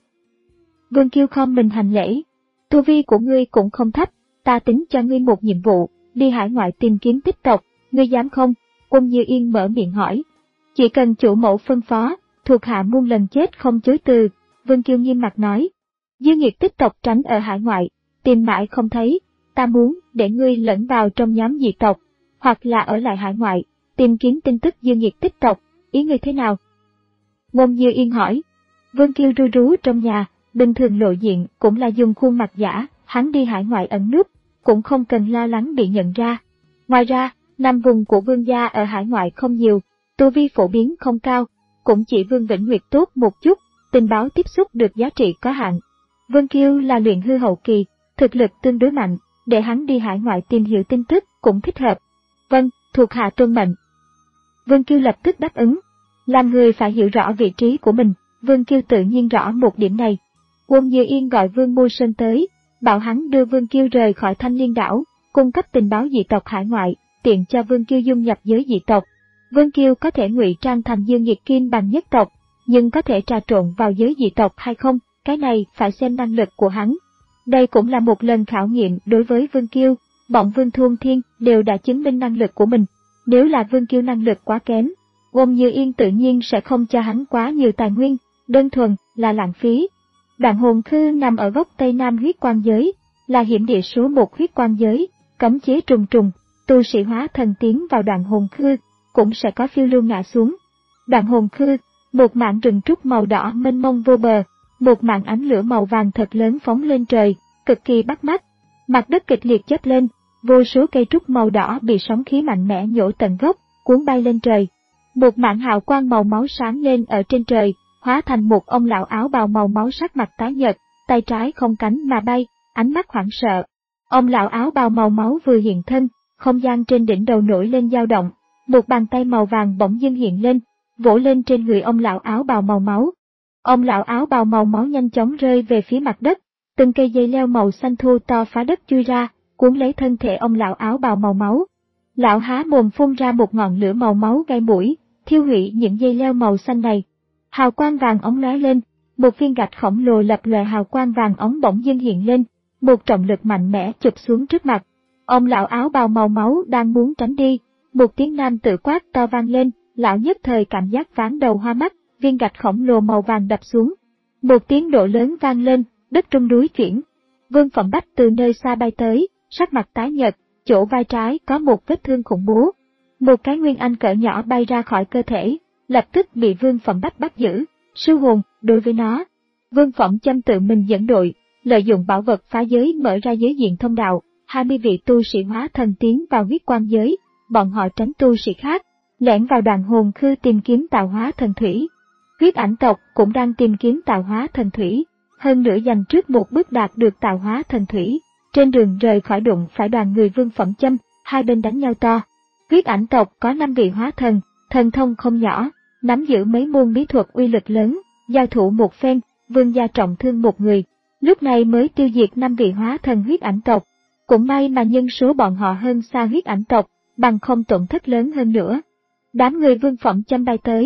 S1: Vương Kiêu khom mình hành lễ, tu vi của ngươi cũng không thấp, ta tính cho ngươi một nhiệm vụ, đi hải ngoại tìm kiếm tích tộc, ngươi dám không? Uông Như Yên mở miệng hỏi. Chỉ cần chủ mẫu phân phó, thuộc hạ muôn lần chết không chối từ. Vương Kiêu nghiêm mặt nói. Dương nghiệt tích tộc tránh ở hải ngoại, tìm mãi không thấy, ta muốn để ngươi lẫn vào trong nhóm dị tộc, hoặc là ở lại hải ngoại, tìm kiếm tin tức dương nghiệt tích tộc, ý ngươi thế nào? Uông Như Yên hỏi. Vương Kiêu ru rú trong nhà, bình thường lộ diện cũng là dùng khuôn mặt giả, hắn đi hải ngoại ẩn núp, cũng không cần lo lắng bị nhận ra. Ngoài ra, năm vùng của vương gia ở hải ngoại không nhiều, tu vi phổ biến không cao, cũng chỉ Vương Vĩnh Nguyệt tốt một chút, tình báo tiếp xúc được giá trị có hạn. Vương Kiêu là luyện hư hậu kỳ, thực lực tương đối mạnh, để hắn đi hải ngoại tìm hiểu tin tức cũng thích hợp. Vâng, thuộc hạ tuân mệnh. Vương Kiêu lập tức đáp ứng. Làm người phải hiểu rõ vị trí của mình, Vương Kiêu tự nhiên rõ một điểm này. Uông Như Yên gọi Vương Mưu Sơn tới, bảo hắn đưa Vương Kiêu rời khỏi Thanh Liên đảo, cung cấp tình báo dị tộc hải ngoại, tiện cho Vương Kiêu dung nhập giới dị tộc. Vương Kiêu có thể ngụy trang thành Dương Nghiệt Kim bằng nhất tộc, nhưng có thể trà trộn vào giới dị tộc hay không, cái này phải xem năng lực của hắn. Đây cũng là một lần khảo nghiệm đối với Vương Kiêu, bọn Vương Thuôn Thiên đều đã chứng minh năng lực của mình. Nếu là Vương Kiêu năng lực quá kém, Uông Như Yên tự nhiên sẽ không cho hắn quá nhiều tài nguyên, đơn thuần là lãng phí. Đoạn hồn khư nằm ở góc Tây Nam huyết quan giới, là hiểm địa số một huyết quan giới, cấm chế trùng trùng, tu sĩ hóa thần tiến vào đoạn hồn khư, cũng sẽ có phiêu lưu ngã xuống. Đoạn hồn khư, một mảng rừng trúc màu đỏ mênh mông vô bờ, một mảng ánh lửa màu vàng thật lớn phóng lên trời, cực kỳ bắt mắt. Mặt đất kịch liệt chớp lên, vô số cây trúc màu đỏ bị sóng khí mạnh mẽ nhổ tận gốc, cuốn bay lên trời. Một mảng hào quang màu máu sáng lên ở trên trời, hóa thành một ông lão áo bào màu máu, sắc mặt tái nhợt, tay trái không cánh mà bay, ánh mắt hoảng sợ. Ông lão áo bào màu máu vừa hiện thân, không gian trên đỉnh đầu nổi lên dao động, một bàn tay màu vàng bỗng dưng hiện lên, vỗ lên trên người ông lão áo bào màu máu. Ông lão áo bào màu máu nhanh chóng rơi về phía mặt đất, từng cây dây leo màu xanh thô to phá đất chui ra, cuốn lấy thân thể ông lão áo bào màu máu. Lão há mồm phun ra một ngọn lửa màu máu gai mũi, thiêu hủy những dây leo màu xanh này. Hào quang vàng óng lóe lên, một viên gạch khổng lồ lập lòe hào quang vàng óng bỗng dưng hiện lên, một trọng lực mạnh mẽ chụp xuống trước mặt. Ông lão áo bào màu máu đang muốn tránh đi, một tiếng nam tự quát to vang lên, lão nhất thời cảm giác ván đầu hoa mắt, viên gạch khổng lồ màu vàng đập xuống. Một tiếng độ lớn vang lên, đất rung núi chuyển. Vương Phẩm Bách từ nơi xa bay tới, sắc mặt tái nhợt, chỗ vai trái có một vết thương khủng bố. Một cái nguyên anh cỡ nhỏ bay ra khỏi cơ thể, lập tức bị Vương Phẩm Bách bắt giữ. Sư hồn, đối với nó, Vương Phẩm Châm tự mình dẫn đội, lợi dụng bảo vật phá giới mở ra giới diện thông đạo, hai mươi vị tu sĩ hóa thần tiến vào huyết quan giới, bọn họ tránh tu sĩ khác, lẻn vào đoạn hồn khư tìm kiếm tạo hóa thần thủy. Huyết ảnh tộc cũng đang tìm kiếm tạo hóa thần thủy, hơn nữa dành trước một bước đạt được tạo hóa thần thủy. Trên đường rời khỏi đụng phải đoàn người Vương Phẩm Châm, hai bên đánh nhau to. Huyết ảnh tộc có năm vị hóa thần, thần thông không nhỏ, nắm giữ mấy môn bí thuật uy lực lớn, giao thủ một phen, Vương gia trọng thương một người, lúc này mới tiêu diệt năm vị hóa thần huyết ảnh tộc. Cũng may mà nhân số bọn họ hơn xa huyết ảnh tộc, bằng không tổn thất lớn hơn nữa. Đám người Vương Phẩm Châm bay tới,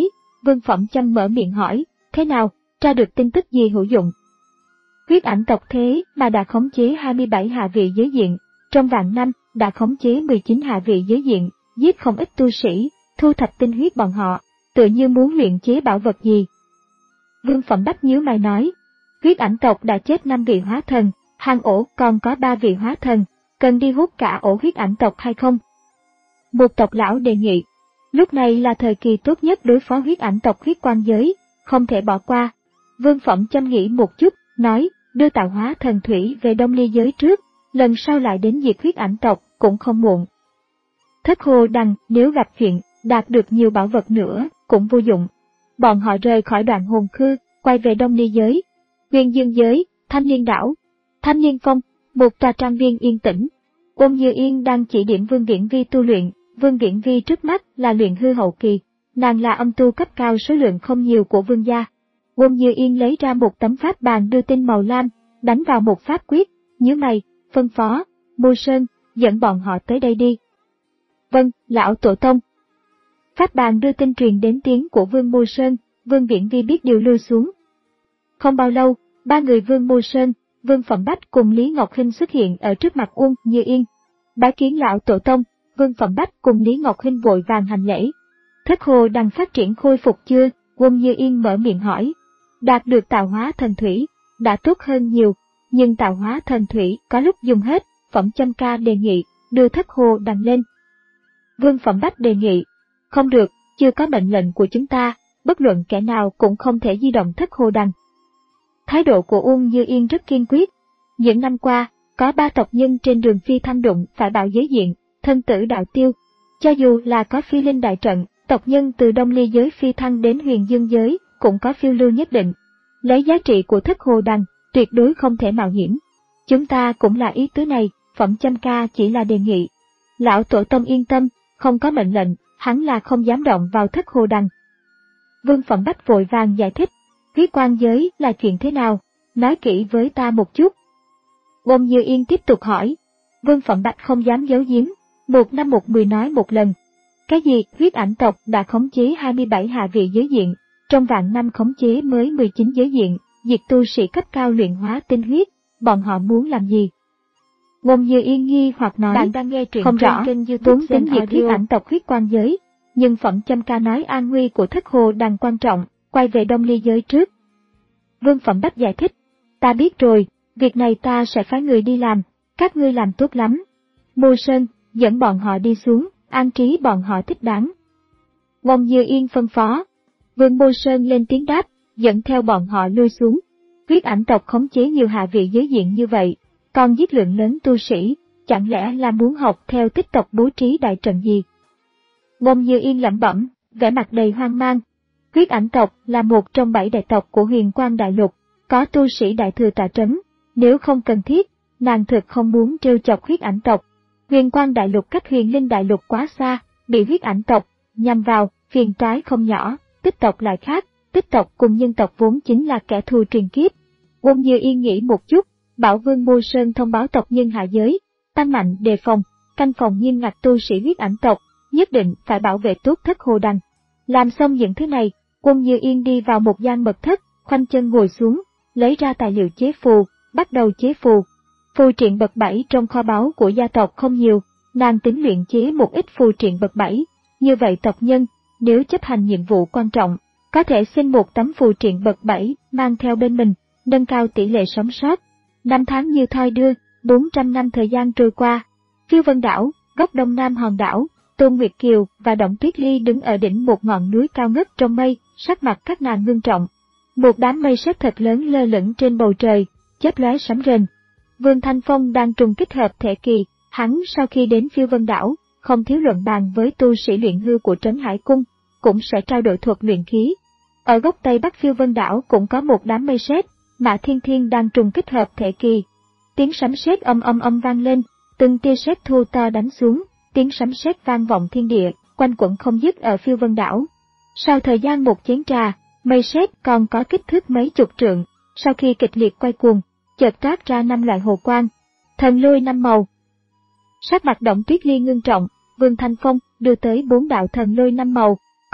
S1: Vương Phẩm Châm mở miệng hỏi, thế nào, tra được tin tức gì hữu dụng? Huyết ảnh tộc thế mà đã khống chế hai mươi bảy hạ vị giới diện, trong vạn năm đã khống chế mười chín hạ vị giới diện, giết không ít tu sĩ, thu thập tinh huyết bọn họ, tựa như muốn luyện chế bảo vật gì. Vương Phẩm Bách nhíu mày nói, huyết ảnh tộc đã chết năm vị hóa thần, hang ổ còn có ba vị hóa thần, cần đi hút cả ổ huyết ảnh tộc hay không? Một tộc lão đề nghị, lúc này là thời kỳ tốt nhất đối phó huyết ảnh tộc huyết quan giới, không thể bỏ qua. Vương Phẩm Châm nghĩ một chút, nói, đưa tạo hóa thần thủy về Đông Ly giới trước, lần sau lại đến diệt huyết ảnh tộc cũng không muộn. Thất Hồ Đằng nếu gặp chuyện, đạt được nhiều bảo vật nữa, cũng vô dụng. Bọn họ rời khỏi đoạn hồn khư, quay về Đông Ly giới, Huyền Dương giới, Thanh Liên đảo, Thanh Liên Phong, một tòa trang viên yên tĩnh. Ôn Như Yên đang chỉ điểm Vương Viễn Vi tu luyện, Vương Viễn Vi trước mắt là luyện hư hậu kỳ, nàng là âm tu cấp cao số lượng không nhiều của Vương gia. Ôn Như Yên lấy ra một tấm pháp bàn đưa tin màu lam, đánh vào một pháp quyết, nhíu mày, phân phó, Mưu Sơn, dẫn bọn họ tới đây đi. Vâng, lão tổ tông. Pháp bàn đưa tin truyền đến tiếng của Vương Mưu Sơn, Vương Viễn Vi biết điều lui xuống. Không bao lâu, ba người Vương Mưu Sơn, Vương Phẩm Bách cùng Lý Ngọc Hinh xuất hiện ở trước mặt Uông Như Yên. Bái kiến lão tổ tông, Vương Phẩm Bách cùng Lý Ngọc Hinh vội vàng hành lễ. Thất Hồ Đằng phát triển khôi phục chưa? Uông Như Yên mở miệng hỏi. Đạt được tạo hóa thần thủy, đã tốt hơn nhiều, nhưng tạo hóa thần thủy có lúc dùng hết, Phẩm Châm ca đề nghị, đưa Thất Hồ Đằng lên. Vương Phẩm Bách đề nghị, không được, chưa có mệnh lệnh của chúng ta, bất luận kẻ nào cũng không thể di động Thất Hồ Đằng. Thái độ của Uông Như Yên rất kiên quyết. Những năm qua, có ba tộc nhân trên đường phi thăng đụng phải bạo giới diện, thân tử đạo tiêu. Cho dù là có phi linh đại trận, tộc nhân từ Đông Ly giới phi thăng đến Huyền Dương giới cũng có phiêu lưu nhất định. Lấy giá trị của Thất Hồ Đằng, tuyệt đối không thể mạo hiểm. Chúng ta cũng là ý tứ này, Phẩm Châm ca chỉ là đề nghị. Lão tổ tông yên tâm, không có mệnh lệnh, hắn là không dám động vào Thất Hồ Đằng. Vương Phẩm Bách vội vàng giải thích, huyết quan giới là chuyện thế nào, nói kỹ với ta một chút. Ôn Như Yên tiếp tục hỏi, Vương Phẩm Bách không dám giấu giếm, một năm một mười nói một lần. Cái gì, huyết ảnh tộc đã khống chế hai mươi bảy hạ vị giới diện, trong vạn năm khống chế mới mười chín giới diện, diệt tu sĩ cấp cao luyện hóa tinh huyết, bọn họ muốn làm gì? Ôn Như Yên nghi hoặc nói, bạn đang nghe truyện không rõ, muốn tính diệt huyết ảnh tộc huyết quan giới, nhưng Phẩm Châm ca nói an nguy của Thất Hồ Đằng quan trọng, quay về Đông Ly giới trước. Vương Phẩm Bách giải thích, ta biết rồi, việc này ta sẽ phái người đi làm, các ngươi làm tốt lắm. Mưu Sơn, dẫn bọn họ đi xuống, an trí bọn họ thích đáng. Ôn Như Yên phân phó. Vương Mưu Sơn lên tiếng đáp, dẫn theo bọn họ lui xuống. Huyết ảnh tộc khống chế nhiều hạ vị giới diện như vậy, còn giết lượng lớn tu sĩ, chẳng lẽ là muốn học theo tích tộc bố trí đại trận gì? Ôn Như Yên lẩm bẩm, vẻ mặt đầy hoang mang. Huyết ảnh tộc là một trong bảy đại tộc của Huyền Quang Đại Lục, có tu sĩ đại thừa tọa trấn, nếu không cần thiết, nàng thực không muốn trêu chọc huyết ảnh tộc. Huyền Quang Đại Lục cách Huyền Linh Đại Lục quá xa, bị huyết ảnh tộc nhằm vào, phiền toái không nhỏ. Tích tộc lại khác, tích tộc cùng nhân tộc vốn chính là kẻ thù truyền kiếp. Ôn Như Yên nghĩ một chút, bảo Vương Mưu Sơn thông báo tộc nhân hạ giới, tăng mạnh đề phòng, canh phòng nghiêm ngặt tu sĩ huyết ảnh tộc, nhất định phải bảo vệ tốt Thất Hồ Đằng. Làm xong những thứ này, Ôn Như Yên đi vào một gian mật thất, khoanh chân ngồi xuống, lấy ra tài liệu chế phù, bắt đầu chế phù. Phù triện bậc bảy trong kho báu của gia tộc không nhiều, nàng tính luyện chế một ít phù triện bậc bảy, như vậy tộc nhân nếu chấp hành nhiệm vụ quan trọng, có thể xin một tấm phù triện bậc bảy mang theo bên mình, nâng cao tỷ lệ sống sót. Năm tháng như thoi đưa, bốn trăm năm thời gian trôi qua. Phiêu Vân đảo, góc đông nam hòn đảo, Tôn Nguyệt Kiều và Động Tuyết Ly đứng ở đỉnh một ngọn núi cao ngất trong mây, sắc mặt các nàng ngưng trọng. Một đám mây sét thật lớn lơ lửng trên bầu trời, chớp lóe sấm rền. Vương Thanh Phong đang trùng kích hợp thể kỳ, hắn sau khi đến Phiêu Vân đảo, không thiếu luận bàn với tu sĩ luyện hư của Trấn Hải Cung, cũng sẽ trao đổi thuật luyện khí. Ở góc tây bắc Phiêu Vân đảo cũng có một đám mây sét, Mã Thiên Thiên đang trùng kích hợp thể kỳ. Tiếng sấm sét âm âm âm vang lên, từng tia sét thu to đánh xuống, tiếng sấm sét vang vọng thiên địa, quanh quẩn không dứt ở Phiêu Vân đảo. Sau thời gian một chén trà, mây sét còn có kích thước mấy chục trượng, sau khi kịch liệt quay cuồng, chợt toát ra năm loại hồ quang, thần lôi năm màu. Sắc mặt Động Tuyết Ly ngưng trọng, Vương Thanh Phong đưa tới bốn đạo thần lôi năm màu,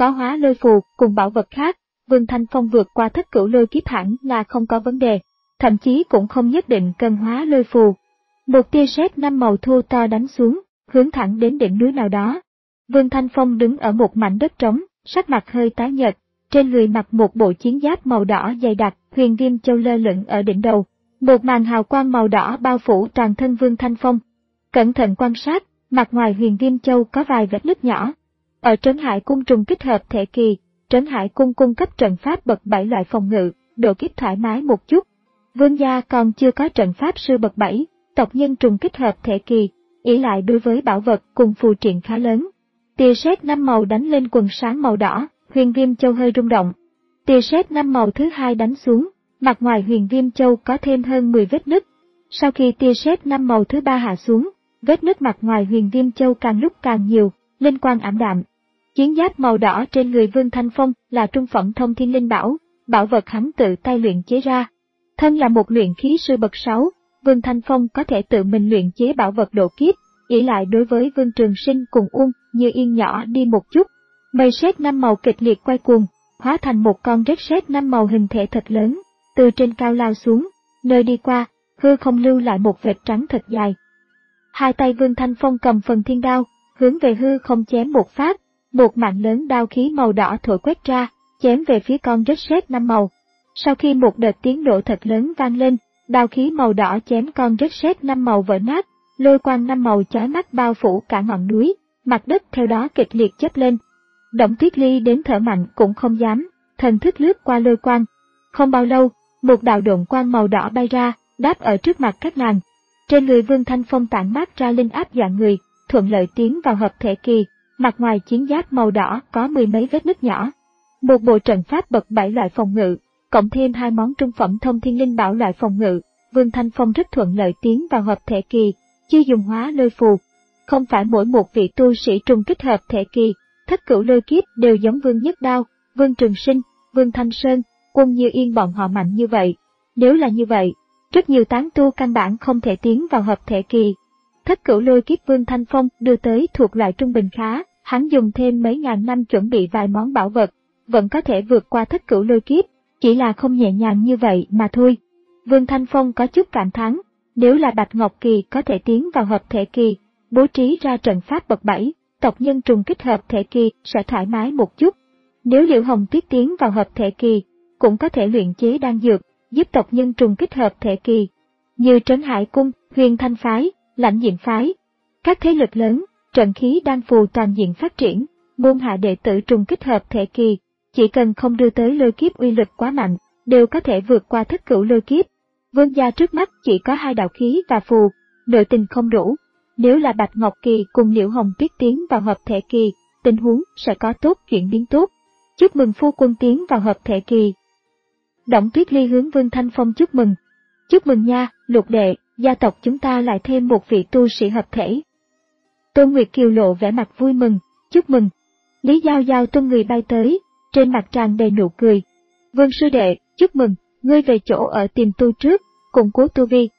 S1: có hóa lôi phù cùng bảo vật khác, Vương Thanh Phong vượt qua thất cửu lôi kiếp hẳn là không có vấn đề, thậm chí cũng không nhất định cần hóa lôi phù. Một tia sét năm màu thô to đánh xuống, hướng thẳng đến đỉnh núi nào đó. Vương Thanh Phong đứng ở một mảnh đất trống, sắc mặt hơi tái nhợt, trên người mặc một bộ chiến giáp màu đỏ dày đặc, huyền viêm châu lơ lửng ở đỉnh đầu. Một màn hào quang màu đỏ bao phủ toàn thân Vương Thanh Phong. Cẩn thận quan sát, mặt ngoài huyền viêm châu có vài vết nứt nhỏ. Ở Trấn Hải Cung trùng kích hợp thể kỳ, Trấn Hải Cung cung cấp trận pháp bậc bảy loại phòng ngự, độ kiếp thoải mái một chút. Vương gia còn chưa có trận pháp sư bậc bảy, tộc nhân trùng kích hợp thể kỳ, ỷ lại đối với bảo vật cùng phù triện khá lớn. Tia sét năm màu đánh lên quần sáng màu đỏ, huyền viêm châu hơi rung động. Tia sét năm màu thứ hai đánh xuống, mặt ngoài huyền viêm châu có thêm hơn mười vết nứt. Sau khi tia sét năm màu thứ ba hạ xuống, vết nứt mặt ngoài huyền viêm châu càng lúc càng nhiều, linh quang ảm đạm. Chiến giáp màu đỏ trên người Vương Thanh Phong là trung phẩm thông thiên linh bảo, bảo vật hắn tự tay luyện chế ra. Thân là một luyện khí sư bậc sáu, Vương Thanh Phong có thể tự mình luyện chế bảo vật độ kiếp, ỷ lại đối với Vương Trường Sinh cùng Uông Như Yên nhỏ đi một chút. Mây sét năm màu kịch liệt quay cuồng, hóa thành một con rết sét năm màu hình thể thật lớn, từ trên cao lao xuống, nơi đi qua, hư không lưu lại một vệt trắng thật dài. Hai tay Vương Thanh Phong cầm phần thiên đao, hướng về hư không chém một phát, một mảng lớn đao khí màu đỏ thổi quét ra, chém về phía con rết sét năm màu. Sau khi một đợt tiếng nổ thật lớn vang lên, đao khí màu đỏ chém con rết sét năm màu vỡ nát, lôi quang năm màu chói mắt bao phủ cả ngọn núi, mặt đất theo đó kịch liệt chớp lên. Động Tuyết Ly đến thở mạnh cũng không dám, thần thức lướt qua lôi quang. Không bao lâu, một đạo độn quang màu đỏ bay ra, đáp ở trước mặt các nàng. Trên người Vương Thanh Phong tản mát ra linh áp dạng người, thuận lợi tiến vào hợp thể kỳ, mặt ngoài chiến giáp màu đỏ có mười mấy vết nứt nhỏ. Một bộ trận pháp bậc bảy loại phòng ngự, cộng thêm hai món trung phẩm thông thiên linh bảo loại phòng ngự, Vương Thanh Phong rất thuận lợi tiến vào hợp thể kỳ, chưa dùng hóa lôi phù. Không phải mỗi một vị tu sĩ trùng kích hợp thể kỳ, thất cửu lôi kiếp đều giống Vương Nhất Đao, Vương Trường Sinh, Vương Thanh Sơn, Quân Như Yên bọn họ mạnh như vậy. Nếu là như vậy, rất nhiều tán tu căn bản không thể tiến vào hợp thể kỳ. Thất cửu lôi kiếp Vương Thanh Phong đưa tới thuộc loại trung bình khá, hắn dùng thêm mấy ngàn năm chuẩn bị vài món bảo vật, vẫn có thể vượt qua thất cửu lôi kiếp, chỉ là không nhẹ nhàng như vậy mà thôi. Vương Thanh Phong có chút cảm thán, nếu là Bạch Ngọc Kỳ có thể tiến vào hợp thể kỳ, bố trí ra trận pháp bậc bảy, tộc nhân trùng kích hợp thể kỳ sẽ thoải mái một chút. Nếu Liễu Hồng Tuyết tiến vào hợp thể kỳ, cũng có thể luyện chế đan dược, giúp tộc nhân trùng kích hợp thể kỳ, như Trấn Hải Cung, Huyền Thanh Phái, Lãnh Diện Phái. Các thế lực lớn, trận khí đan phù toàn diện phát triển, môn hạ đệ tử trùng kích hợp thể kỳ, chỉ cần không đưa tới lôi kiếp uy lực quá mạnh, đều có thể vượt qua thất cửu lôi kiếp. Vương gia trước mắt chỉ có hai đạo khí và phù, nội tình không đủ. Nếu là Bạch Ngọc Kỳ cùng Liễu Hồng Tuyết tiến vào hợp thể kỳ, tình huống sẽ có tốt chuyển biến tốt. Chúc mừng phu quân tiến vào hợp thể kỳ. Động Tuyết Ly hướng Vương Thanh Phong chúc mừng. Chúc mừng nha, Lục đệ, gia tộc chúng ta lại thêm một vị tu sĩ hợp thể. Tôn Nguyệt Kiều lộ vẻ mặt vui mừng, chúc mừng. Lý Giao Giao tung người bay tới, trên mặt tràn đầy nụ cười. Vương sư đệ, chúc mừng, ngươi về chỗ ở tìm tu trước, củng cố tu vi.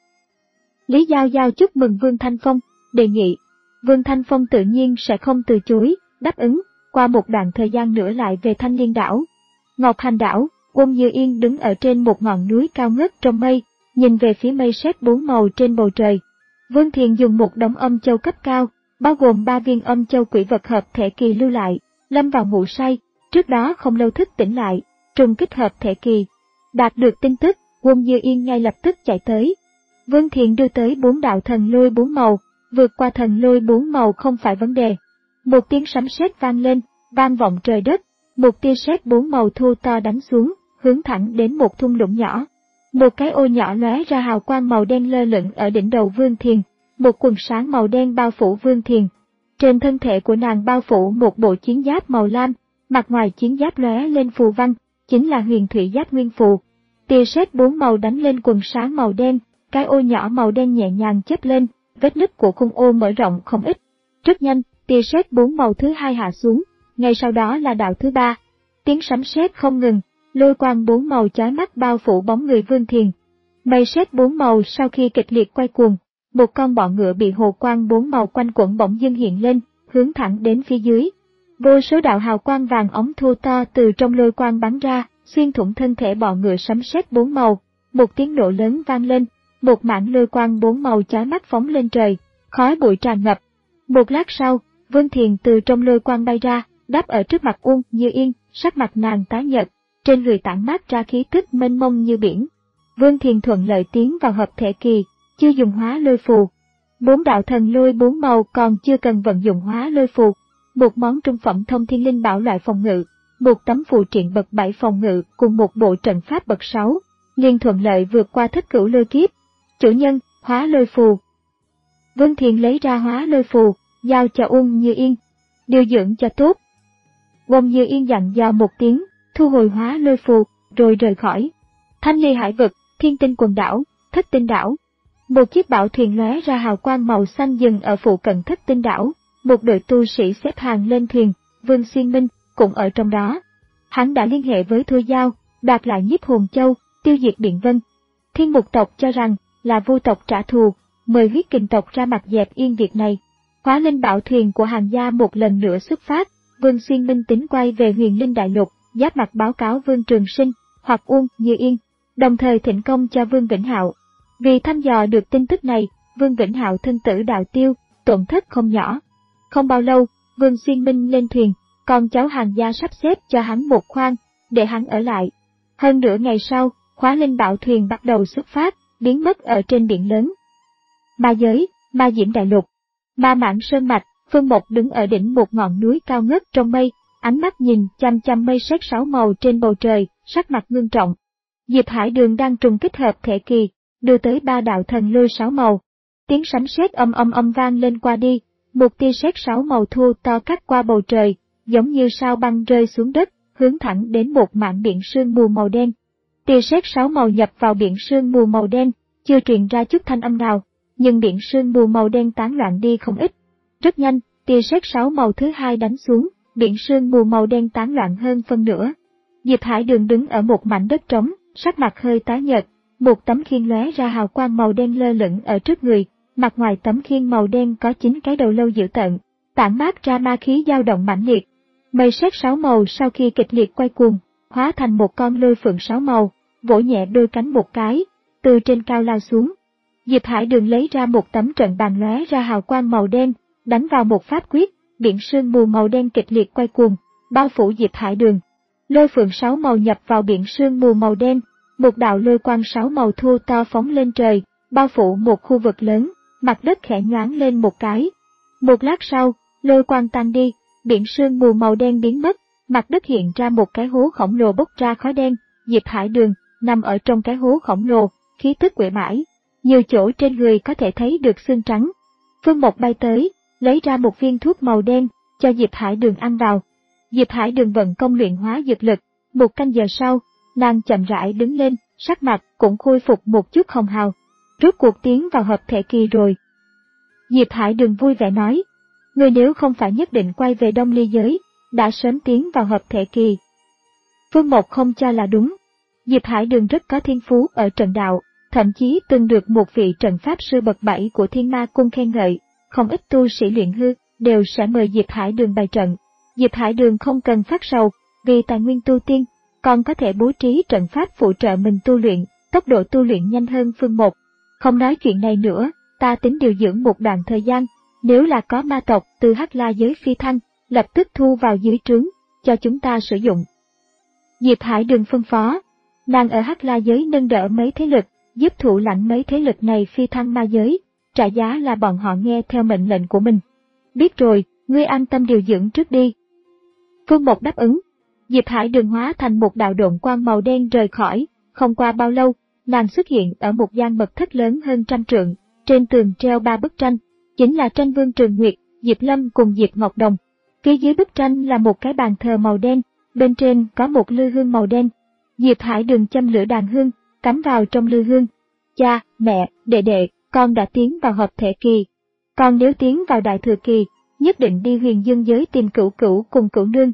S1: Lý Giao Giao chúc mừng Vương Thanh Phong, đề nghị. Vương Thanh Phong tự nhiên sẽ không từ chối, đáp ứng, qua một đoạn thời gian nữa lại về Thanh Liên đảo. Ngọc Hành đảo, Quân Như Yên đứng ở trên một ngọn núi cao ngất trong mây, nhìn về phía mây sét bốn màu trên bầu trời. Vương Thiền dùng một đống âm châu cấp cao, bao gồm ba viên âm châu quỷ vật hợp thể kỳ lưu lại, lâm vào ngủ say, trước đó không lâu thức tỉnh lại, trùng kích hợp thể kỳ. Đạt được tin tức, Quân Như Yên ngay lập tức chạy tới. Vương Thiện đưa tới bốn đạo thần lôi bốn màu, vượt qua thần lôi bốn màu không phải vấn đề. Một tiếng sấm sét vang lên, vang vọng trời đất, một tia sét bốn màu thô to đánh xuống, hướng thẳng đến một thung lũng nhỏ. Một cái ô nhỏ lóe ra hào quang màu đen lơ lửng ở đỉnh đầu Vương Thiền, một quần sáng màu đen bao phủ Vương Thiền. Trên thân thể của nàng bao phủ một bộ chiến giáp màu lam, mặt ngoài chiến giáp lóe lên phù văn, chính là huyền thủy giáp nguyên phù. Tia sét bốn màu đánh lên quần sáng màu đen, cái ô nhỏ màu đen nhẹ nhàng chớp lên, vết nứt của khung ô mở rộng không ít. Rất nhanh, tia sét bốn màu thứ hai hạ xuống, ngay sau đó là đạo thứ ba. Tiếng sấm sét không ngừng, lôi quang bốn màu chói mắt bao phủ bóng người Vương Thiền. Mây sét bốn màu sau khi kịch liệt quay cuồng, một con bọ ngựa bị hồ quang bốn màu quanh quẩn bỗng dưng hiện lên, hướng thẳng đến phía dưới. Vô số đạo hào quang vàng óng thô to từ trong lôi quang bắn ra, xuyên thủng thân thể bọ ngựa sấm sét bốn màu. Một tiếng nổ lớn vang lên, một mảng lôi quang bốn màu chói mắt phóng lên trời, khói bụi tràn ngập. Một lát sau, Vương Thiền từ trong lôi quang bay ra, đáp ở trước mặt Uông Như Yên, sắc mặt nàng tái nhợt, trên người tản mát ra khí tức mênh mông như biển. Vương Thiền thuận lợi tiến vào hợp thể kỳ, chưa dùng hóa lôi phù. Bốn đạo thần lôi bốn màu còn chưa cần vận dụng hóa lôi phù. Một món trung phẩm thông thiên linh bảo loại phòng ngự, một tấm phù triện bậc bảy phòng ngự cùng một bộ trận pháp bậc sáu, liền thuận lợi vượt qua thất cửu lôi kiếp. Chủ nhân, hóa lôi phù. Vương Thiền lấy ra hóa lôi phù, giao cho Uông Như Yên. Điều dưỡng cho tốt. Uông Như Yên dặn dò một tiếng, thu hồi hóa lôi phù, rồi rời khỏi. Thanh Ly hải vực, Thiên Tinh quần đảo, Thất Tinh đảo. Một chiếc bảo thuyền lóe ra hào quang màu xanh dừng ở phụ cận Thất Tinh đảo. Một đội tu sĩ xếp hàng lên thuyền, Vương Xuyên Minh cũng ở trong đó. Hắn đã liên hệ với Thôi Giao, đoạt lại Nhiếp Hồn Châu, tiêu diệt Biện Vân. Thiên Mục tộc cho rằng là Vu tộc trả thù, mời Huyết Kình tộc ra mặt dẹp yên việc này. Hóa linh bảo thuyền của Hàn gia một lần nữa xuất phát, Vương Xuyên Minh tính quay về Huyền Linh Đại Lục, giáp mặt báo cáo Vương Trường Sinh hoặc Uông Như Yên, đồng thời thỉnh công cho Vương Vĩnh Hạo. Vì thăm dò được tin tức này, Vương Vĩnh Hạo thân tử đạo tiêu, tổn thất không nhỏ. Không bao lâu, Vương Xuyên Minh lên thuyền, con cháu Hàn gia sắp xếp cho hắn một khoang, để hắn ở lại. Hơn nửa ngày sau, hóa linh bảo thuyền bắt đầu xuất phát, biến mất ở trên biển lớn. Ma giới, Ma Diễm Đại Lục, Ma Mãng Sơn Mạch, Phương Mộc đứng ở đỉnh một ngọn núi cao ngất trong mây, ánh mắt nhìn chăm chăm mây sét sáu màu trên bầu trời, sắc mặt ngưng trọng. Diệp Hải Đường đang trùng kích hợp thể kỳ, đưa tới ba đạo thần lôi sáu màu. Tiếng sấm sét âm âm âm vang lên qua đi, một tia sét sáu màu thô to cắt qua bầu trời, giống như sao băng rơi xuống đất, hướng thẳng đến một mảng biển sương mù màu đen. Tia sét sáu màu nhập vào biển sương mù màu đen, chưa truyền ra chút thanh âm nào, nhưng biển sương mù màu đen tán loạn đi không ít. Rất nhanh, tia sét sáu màu thứ hai đánh xuống, biển sương mù màu đen tán loạn hơn phân nửa. Diệp Hải Đường đứng ở một mảnh đất trống, sắc mặt hơi tái nhợt, một tấm khiên lóe ra hào quang màu đen lơ lửng ở trước người, mặt ngoài tấm khiên màu đen có chín cái đầu lâu dữ tợn, tản mát ra ma khí dao động mãnh liệt. Mây sét sáu màu sau khi kịch liệt quay cuồng, hóa thành một con lôi phượng sáu màu, vỗ nhẹ đôi cánh một cái, từ trên cao lao xuống. Diệp Hải Đường lấy ra một tấm trận bàn lóe ra hào quang màu đen, đánh vào một pháp quyết, biển sương mù màu đen kịch liệt quay cuồng, bao phủ Diệp Hải Đường. Lôi phượng sáu màu nhập vào biển sương mù màu đen, một đạo lôi quang sáu màu thô to phóng lên trời, bao phủ một khu vực lớn, mặt đất khẽ nhoáng lên một cái. Một lát sau, lôi quang tan đi, biển sương mù màu đen biến mất, mặt đất hiện ra một cái hố khổng lồ bốc ra khói đen. Diệp Hải Đường nằm ở trong cái hố khổng lồ, khí tức uể oải, nhiều chỗ trên người có thể thấy được xương trắng. Phương Mộc bay tới, lấy ra một viên thuốc màu đen, cho Diệp Hải Đường ăn vào. Diệp Hải Đường vận công luyện hóa dược lực, một canh giờ sau, nàng chậm rãi đứng lên, sắc mặt cũng khôi phục một chút hồng hào. Rốt cuộc tiến vào hợp thể kỳ rồi. Diệp Hải Đường vui vẻ nói, người nếu không phải nhất định quay về Đông Ly giới, đã sớm tiến vào hợp thể kỳ. Phương Mộc không cho là đúng. Diệp Hải Đường rất có thiên phú ở trận đạo, thậm chí từng được một vị trận pháp sư bậc bảy của Thiên Ma Cung khen ngợi, không ít tu sĩ luyện hư đều sẽ mời Diệp Hải Đường bày trận. Diệp Hải Đường không cần phát sầu, vì tài nguyên tu tiên, còn có thể bố trí trận pháp phụ trợ mình tu luyện, tốc độ tu luyện nhanh hơn Phương Mộc. Không nói chuyện này nữa, ta tính điều dưỡng một đoạn thời gian, nếu là có ma tộc từ Hắc La giới phi thăng, lập tức thu vào dưới trướng, cho chúng ta sử dụng. Diệp Hải Đường phân phó, nàng ở Hắc La giới nâng đỡ mấy thế lực, giúp thủ lãnh mấy thế lực này phi thăng ma giới, trả giá là bọn họ nghe theo mệnh lệnh của mình. Biết rồi, ngươi an tâm điều dưỡng trước đi. Phương Mộc đáp ứng. Diệp Hải Đường hóa thành một đạo độn quang màu đen rời khỏi, không qua bao lâu, nàng xuất hiện ở một gian mật thất lớn hơn trăm trượng, trên tường treo ba bức tranh, chính là tranh Vương Trường Nguyệt, Diệp Lâm cùng Diệp Ngọc Đồng. Phía dưới bức tranh là một cái bàn thờ màu đen, bên trên có một lư hương màu đen. Diệp Hải Đường châm lửa đàn hương, cắm vào trong lư hương. Cha, mẹ, đệ đệ, con đã tiến vào hợp thể kỳ. Con nếu tiến vào đại thừa kỳ, nhất định đi Huyền Dương giới tìm Cửu Cửu cùng Cửu Nương.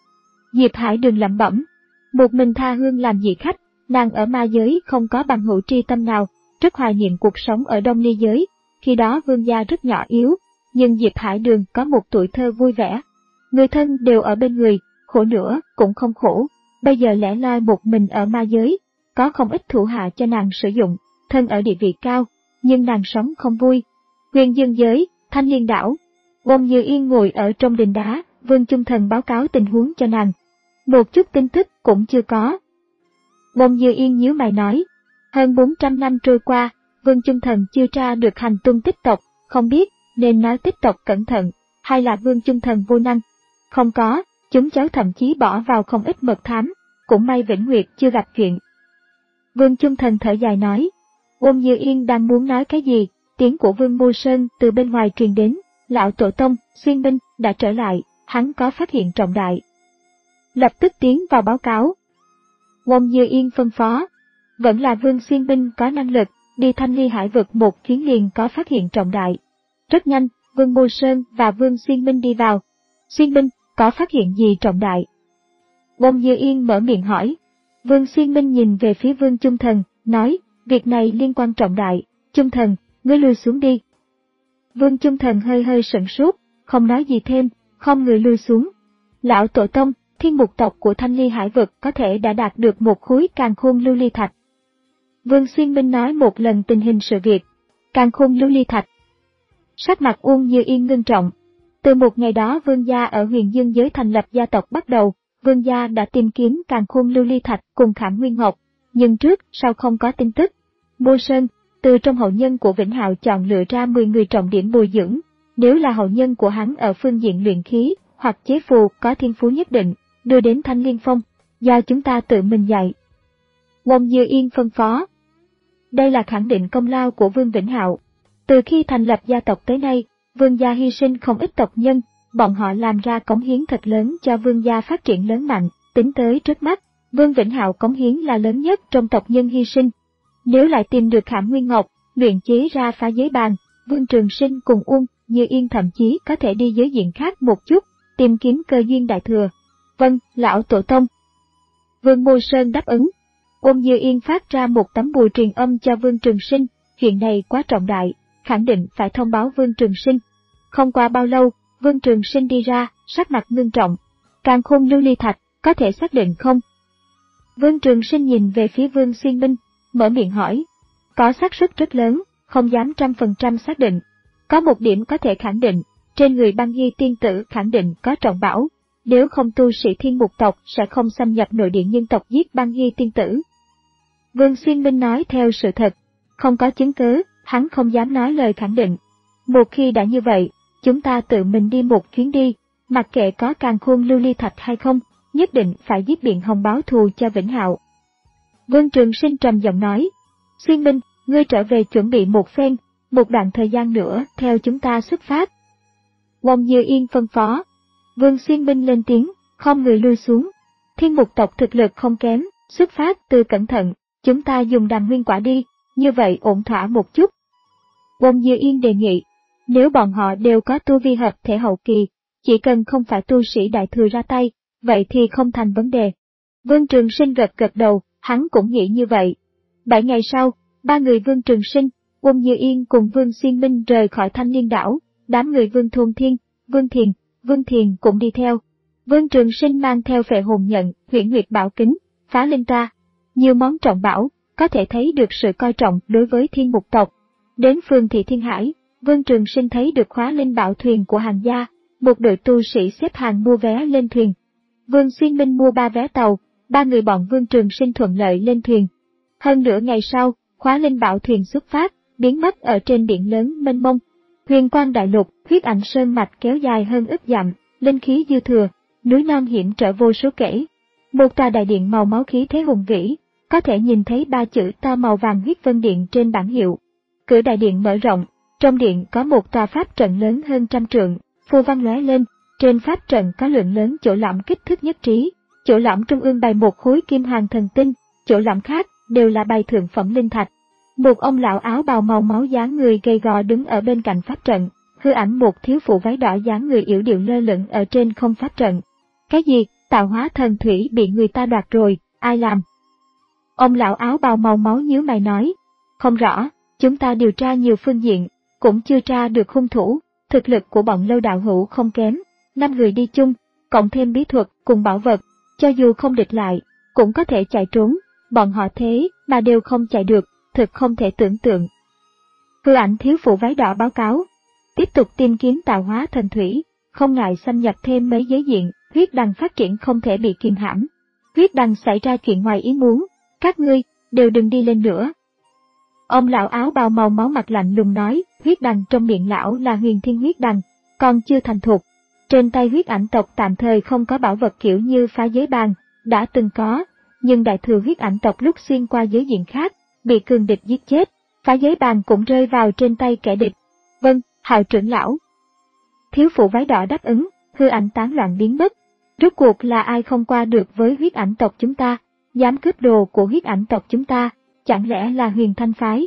S1: Diệp Hải Đường lẩm bẩm, một mình tha hương làm gì khách, nàng ở ma giới không có bằng hữu tri tâm nào, rất hoài niệm cuộc sống ở Đông Ly giới, khi đó vương gia rất nhỏ yếu, nhưng Diệp Hải Đường có một tuổi thơ vui vẻ. Người thân đều ở bên người, khổ nữa cũng không khổ, bây giờ lẻ loi một mình ở ma giới, có không ít thủ hạ cho nàng sử dụng, thân ở địa vị cao, nhưng nàng sống không vui. Huyền Dương giới, Thanh Liên đảo. Bông Như Yên ngồi ở trong đình đá, Vương Chung Thần báo cáo tình huống cho nàng. Một chút tin tức cũng chưa có. Bông Như Yên nhíu mày nói, hơn bốn trăm năm trôi qua, Vương Chung Thần chưa tra được hành tung tích tộc, không biết nên nói tích tộc cẩn thận, hay là Vương Chung Thần vô năng. Không có, chúng cháu thậm chí bỏ vào không ít mật thám, cũng may Vĩnh Nguyệt chưa gặp chuyện. Vương Chung Thần thở dài nói, Bông Như Yên đang muốn nói cái gì, tiếng của Vương Mô Sơn từ bên ngoài truyền đến, lão tổ tông, Xuyên Binh, đã trở lại, hắn có phát hiện trọng đại. Lập tức tiến vào báo cáo. Bông Như Yên phân phó, vẫn là Vương Xuyên Binh có năng lực, đi Thanh Ly Hải vực một chuyến liền có phát hiện trọng đại. Rất nhanh, Vương Mô Sơn và Vương Xuyên Binh đi vào. Xuyên Binh, có phát hiện gì trọng đại? Bông Như Yên mở miệng hỏi. Vương Xuyên Binh nhìn về phía Vương Chung Thần, nói, việc này liên quan trọng đại, Chung Thần, ngươi lui xuống đi. Vương Chung Thần hơi hơi sửng sốt, không nói gì thêm, không người lui xuống. Lão tổ tông, thiên mục tộc của Thanh Ly Hải vực có thể đã đạt được một khối càn khôn lưu ly thạch. Vương Xuyên Binh nói một lần tình hình sự việc. Càn khôn lưu ly thạch. Sắc mặt Uông Như Yên ngưng trọng. Từ một ngày đó Vương gia ở Huyền Dương giới thành lập gia tộc bắt đầu, Vương gia đã tìm kiếm càn khôn lưu ly thạch cùng Khảm Nguyên Ngọc, nhưng trước sau không có tin tức. Mô Sơn, từ trong hậu nhân của Vĩnh Hạo chọn lựa ra mười người trọng điểm bồi dưỡng, nếu là hậu nhân của hắn ở phương diện luyện khí hoặc chế phù có thiên phú nhất định, đưa đến Thanh Liên Phong, do chúng ta tự mình dạy. Bông Như Yên phân phó. Đây là khẳng định công lao của Vương Vĩnh Hạo. Từ khi thành lập gia tộc tới nay, Vương gia hy sinh không ít tộc nhân, bọn họ làm ra cống hiến thật lớn cho Vương gia phát triển lớn mạnh, tính tới trước mắt, Vương Vĩnh Hạo cống hiến là lớn nhất trong tộc nhân hy sinh. Nếu lại tìm được Khảm Nguyên Ngọc, luyện chế ra phá giới bàn, Vương Trường Sinh cùng Uông Như Yên thậm chí có thể đi giới diện khác một chút, tìm kiếm cơ duyên đại thừa. Vâng, lão tổ tông. Vương Mô Sơn đáp ứng. Uông Như Yên phát ra một tấm bùa truyền âm cho Vương Trường Sinh, chuyện này quá trọng đại, khẳng định phải thông báo Vương Trường Sinh. Không qua bao lâu, Vương Trường Sinh đi ra, sắc mặt ngưng trọng. Càn khôn lưu ly thạch, có thể xác định không? Vương Trường Sinh nhìn về phía Vương Xuyên Binh, mở miệng hỏi. Có xác suất rất lớn, không dám trăm phần trăm xác định. Có một điểm có thể khẳng định, trên người Băng Hy tiên tử khẳng định có trọng bảo, nếu không tu sĩ thiên mục tộc sẽ không xâm nhập nội địa nhân tộc giết Băng Hy tiên tử. Vương Xuyên Binh nói theo sự thật, không có chứng cứ, hắn không dám nói lời khẳng định. Một khi đã như vậy, chúng ta tự mình đi một chuyến đi, mặc kệ có càn khôn lưu ly thạch hay không, nhất định phải giết Biện Hồng báo thù cho Vĩnh Hạo. Vương Trường Sinh trầm giọng nói, Xuyên Binh, ngươi trở về chuẩn bị một phen, một đoạn thời gian nữa theo chúng ta xuất phát. Bông Như Yên phân phó. Vương Xuyên Binh lên tiếng, không người lui xuống. Thiên mục tộc thực lực không kém, xuất phát từ cẩn thận, chúng ta dùng đàm nguyên quả đi, như vậy ổn thỏa một chút. Bông Như Yên đề nghị, nếu bọn họ đều có tu vi hợp thể hậu kỳ, chỉ cần không phải tu sĩ đại thừa ra tay, vậy thì không thành vấn đề. Vương Trường Sinh gật gật đầu, hắn cũng nghĩ như vậy. Bảy ngày sau, ba người Vương Trường Sinh, Bông Như Yên cùng Vương Xuyên Binh rời khỏi Thanh Liên đảo, đám người Vương Thôn Thiên, Vương Thiền, Vương Thiền cũng đi theo. Vương Trường Sinh mang theo phệ hồn nhận, huyễn nguyệt bảo kính, phá linh ta, nhiều món trọng bảo, có thể thấy được sự coi trọng đối với thiên mục tộc. Đến phường thị Thiên Hải, Vương Trường Sinh thấy được khóa linh bảo thuyền của hàng gia, một đội tu sĩ xếp hàng mua vé lên thuyền. Vương Xuyên Minh mua ba vé tàu, ba người bọn Vương Trường Sinh thuận lợi lên thuyền. Hơn nửa ngày sau, khóa linh bảo thuyền xuất phát, biến mất ở trên biển lớn mênh mông. Huyền Quang Đại Lục, huyết ảnh sơn mạch kéo dài hơn ức dặm, linh khí dư thừa, núi non hiểm trở vô số kể. Một tòa đại điện màu máu khí thế hùng vĩ, có thể nhìn thấy ba chữ to màu vàng huyết vân điện trên bảng hiệu. Cửa đại điện mở rộng, trong điện có một tòa pháp trận lớn hơn trăm trượng, phù văn lóe lên, trên pháp trận có lượng lớn chỗ lõm kích thước nhất trí, chỗ lõm trung ương bày một khối kim hoàng thần tinh, chỗ lõm khác đều là bày thượng phẩm linh thạch. Một ông lão áo bào màu máu dáng người gầy gò đứng ở bên cạnh pháp trận, hư ảnh một thiếu phụ váy đỏ dáng người yểu điệu lơ lửng ở trên không pháp trận. Cái gì? Tạo hóa thần thủy bị người ta đoạt rồi, ai làm? Ông lão áo bào màu máu nhíu mày nói, không rõ, chúng ta điều tra nhiều phương diện, cũng chưa tra được hung thủ, thực lực của bọn Lâu đạo hữu không kém, năm người đi chung, cộng thêm bí thuật cùng bảo vật, cho dù không địch lại, cũng có thể chạy trốn, bọn họ thế mà đều không chạy được, thực không thể tưởng tượng. Hư Ảnh thiếu phụ váy đỏ báo cáo, tiếp tục tìm kiếm tạo hóa thần thủy, không ngại xâm nhập thêm mấy giới diện, huyết đằng phát triển không thể bị kiềm hãm. Huyết đằng xảy ra chuyện ngoài ý muốn, các ngươi đều đừng đi lên nữa. Ông lão áo bào màu máu mặt lạnh lùng nói, huyết đằng trong miệng lão là huyền thiên huyết đằng, còn chưa thành thục. Trên tay huyết ảnh tộc tạm thời không có bảo vật kiểu như phá giới bàn, đã từng có, nhưng đại thừa huyết ảnh tộc lúc xuyên qua giới diện khác, bị cường địch giết chết, phá giới bàn cũng rơi vào trên tay kẻ địch. Vâng, Hạo trưởng lão. Thiếu phụ váy đỏ đáp ứng, hư ảnh tán loạn biến mất. Rốt cuộc là ai không qua được với huyết ảnh tộc chúng ta, dám cướp đồ của huyết ảnh tộc chúng ta, chẳng lẽ là Huyền Thanh phái?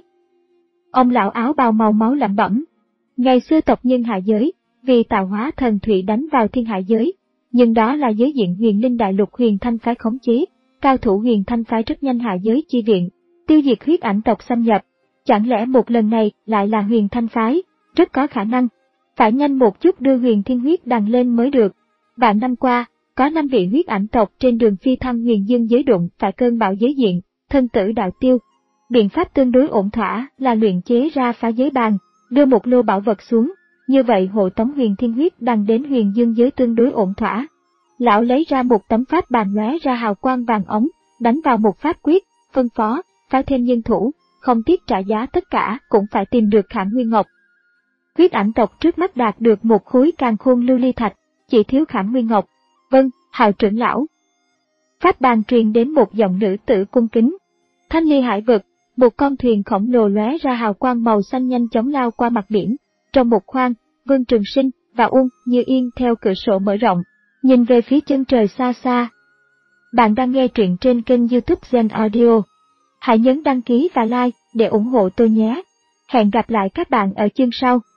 S1: Ông lão áo bào màu máu lẩm bẩm. Ngày xưa tộc nhân hạ giới, vì tạo hóa thần thủy đánh vào thiên hạ giới, nhưng đó là giới diện huyền linh đại lục Huyền Thanh phái khống chế, cao thủ Huyền Thanh phái rất nhanh hạ giới chi viện, tiêu diệt huyết ảnh tộc xâm nhập. Chẳng lẽ một lần này lại là Huyền Thanh phái? Rất có khả năng. Phải nhanh một chút đưa huyền thiên huyết đằng lên mới được. Vạn năm qua, có năm vị huyết ảnh tộc trên đường phi thăng huyền dương giới đụng phải cơn bão giới diện, thân tử đạo tiêu. Biện pháp tương đối ổn thỏa là luyện chế ra phá giới bàn, đưa một lô bảo vật xuống, như vậy hộ tống huyền thiên huyết đằng đến huyền dương giới tương đối ổn thỏa. Lão lấy ra một tấm pháp bàn lóe ra hào quang vàng ống, đánh vào một pháp quyết, phân phó, phái thêm nhân thủ, không tiếc trả giá tất cả cũng phải tìm được Khảm Nguyên Ngọc. Huyết ảnh tộc trước mắt đạt được một khối càn khôn lưu ly thạch, chỉ thiếu Khảm Nguyên Ngọc. Vâng, Hạo trưởng lão. Pháp bàn truyền đến một giọng nữ tử cung kính. Thanh ly hải vực, một con thuyền khổng lồ lóe ra hào quang màu xanh nhanh chóng lao qua mặt biển. Trong một khoang, Vương Trường Sinh và Uông Như Yên theo cửa sổ mở rộng, nhìn về phía chân trời xa xa. Bạn đang nghe truyện trên kênh YouTube Gen Audio. Hãy nhấn đăng ký và like để ủng hộ tôi nhé. Hẹn gặp lại các bạn ở chương sau.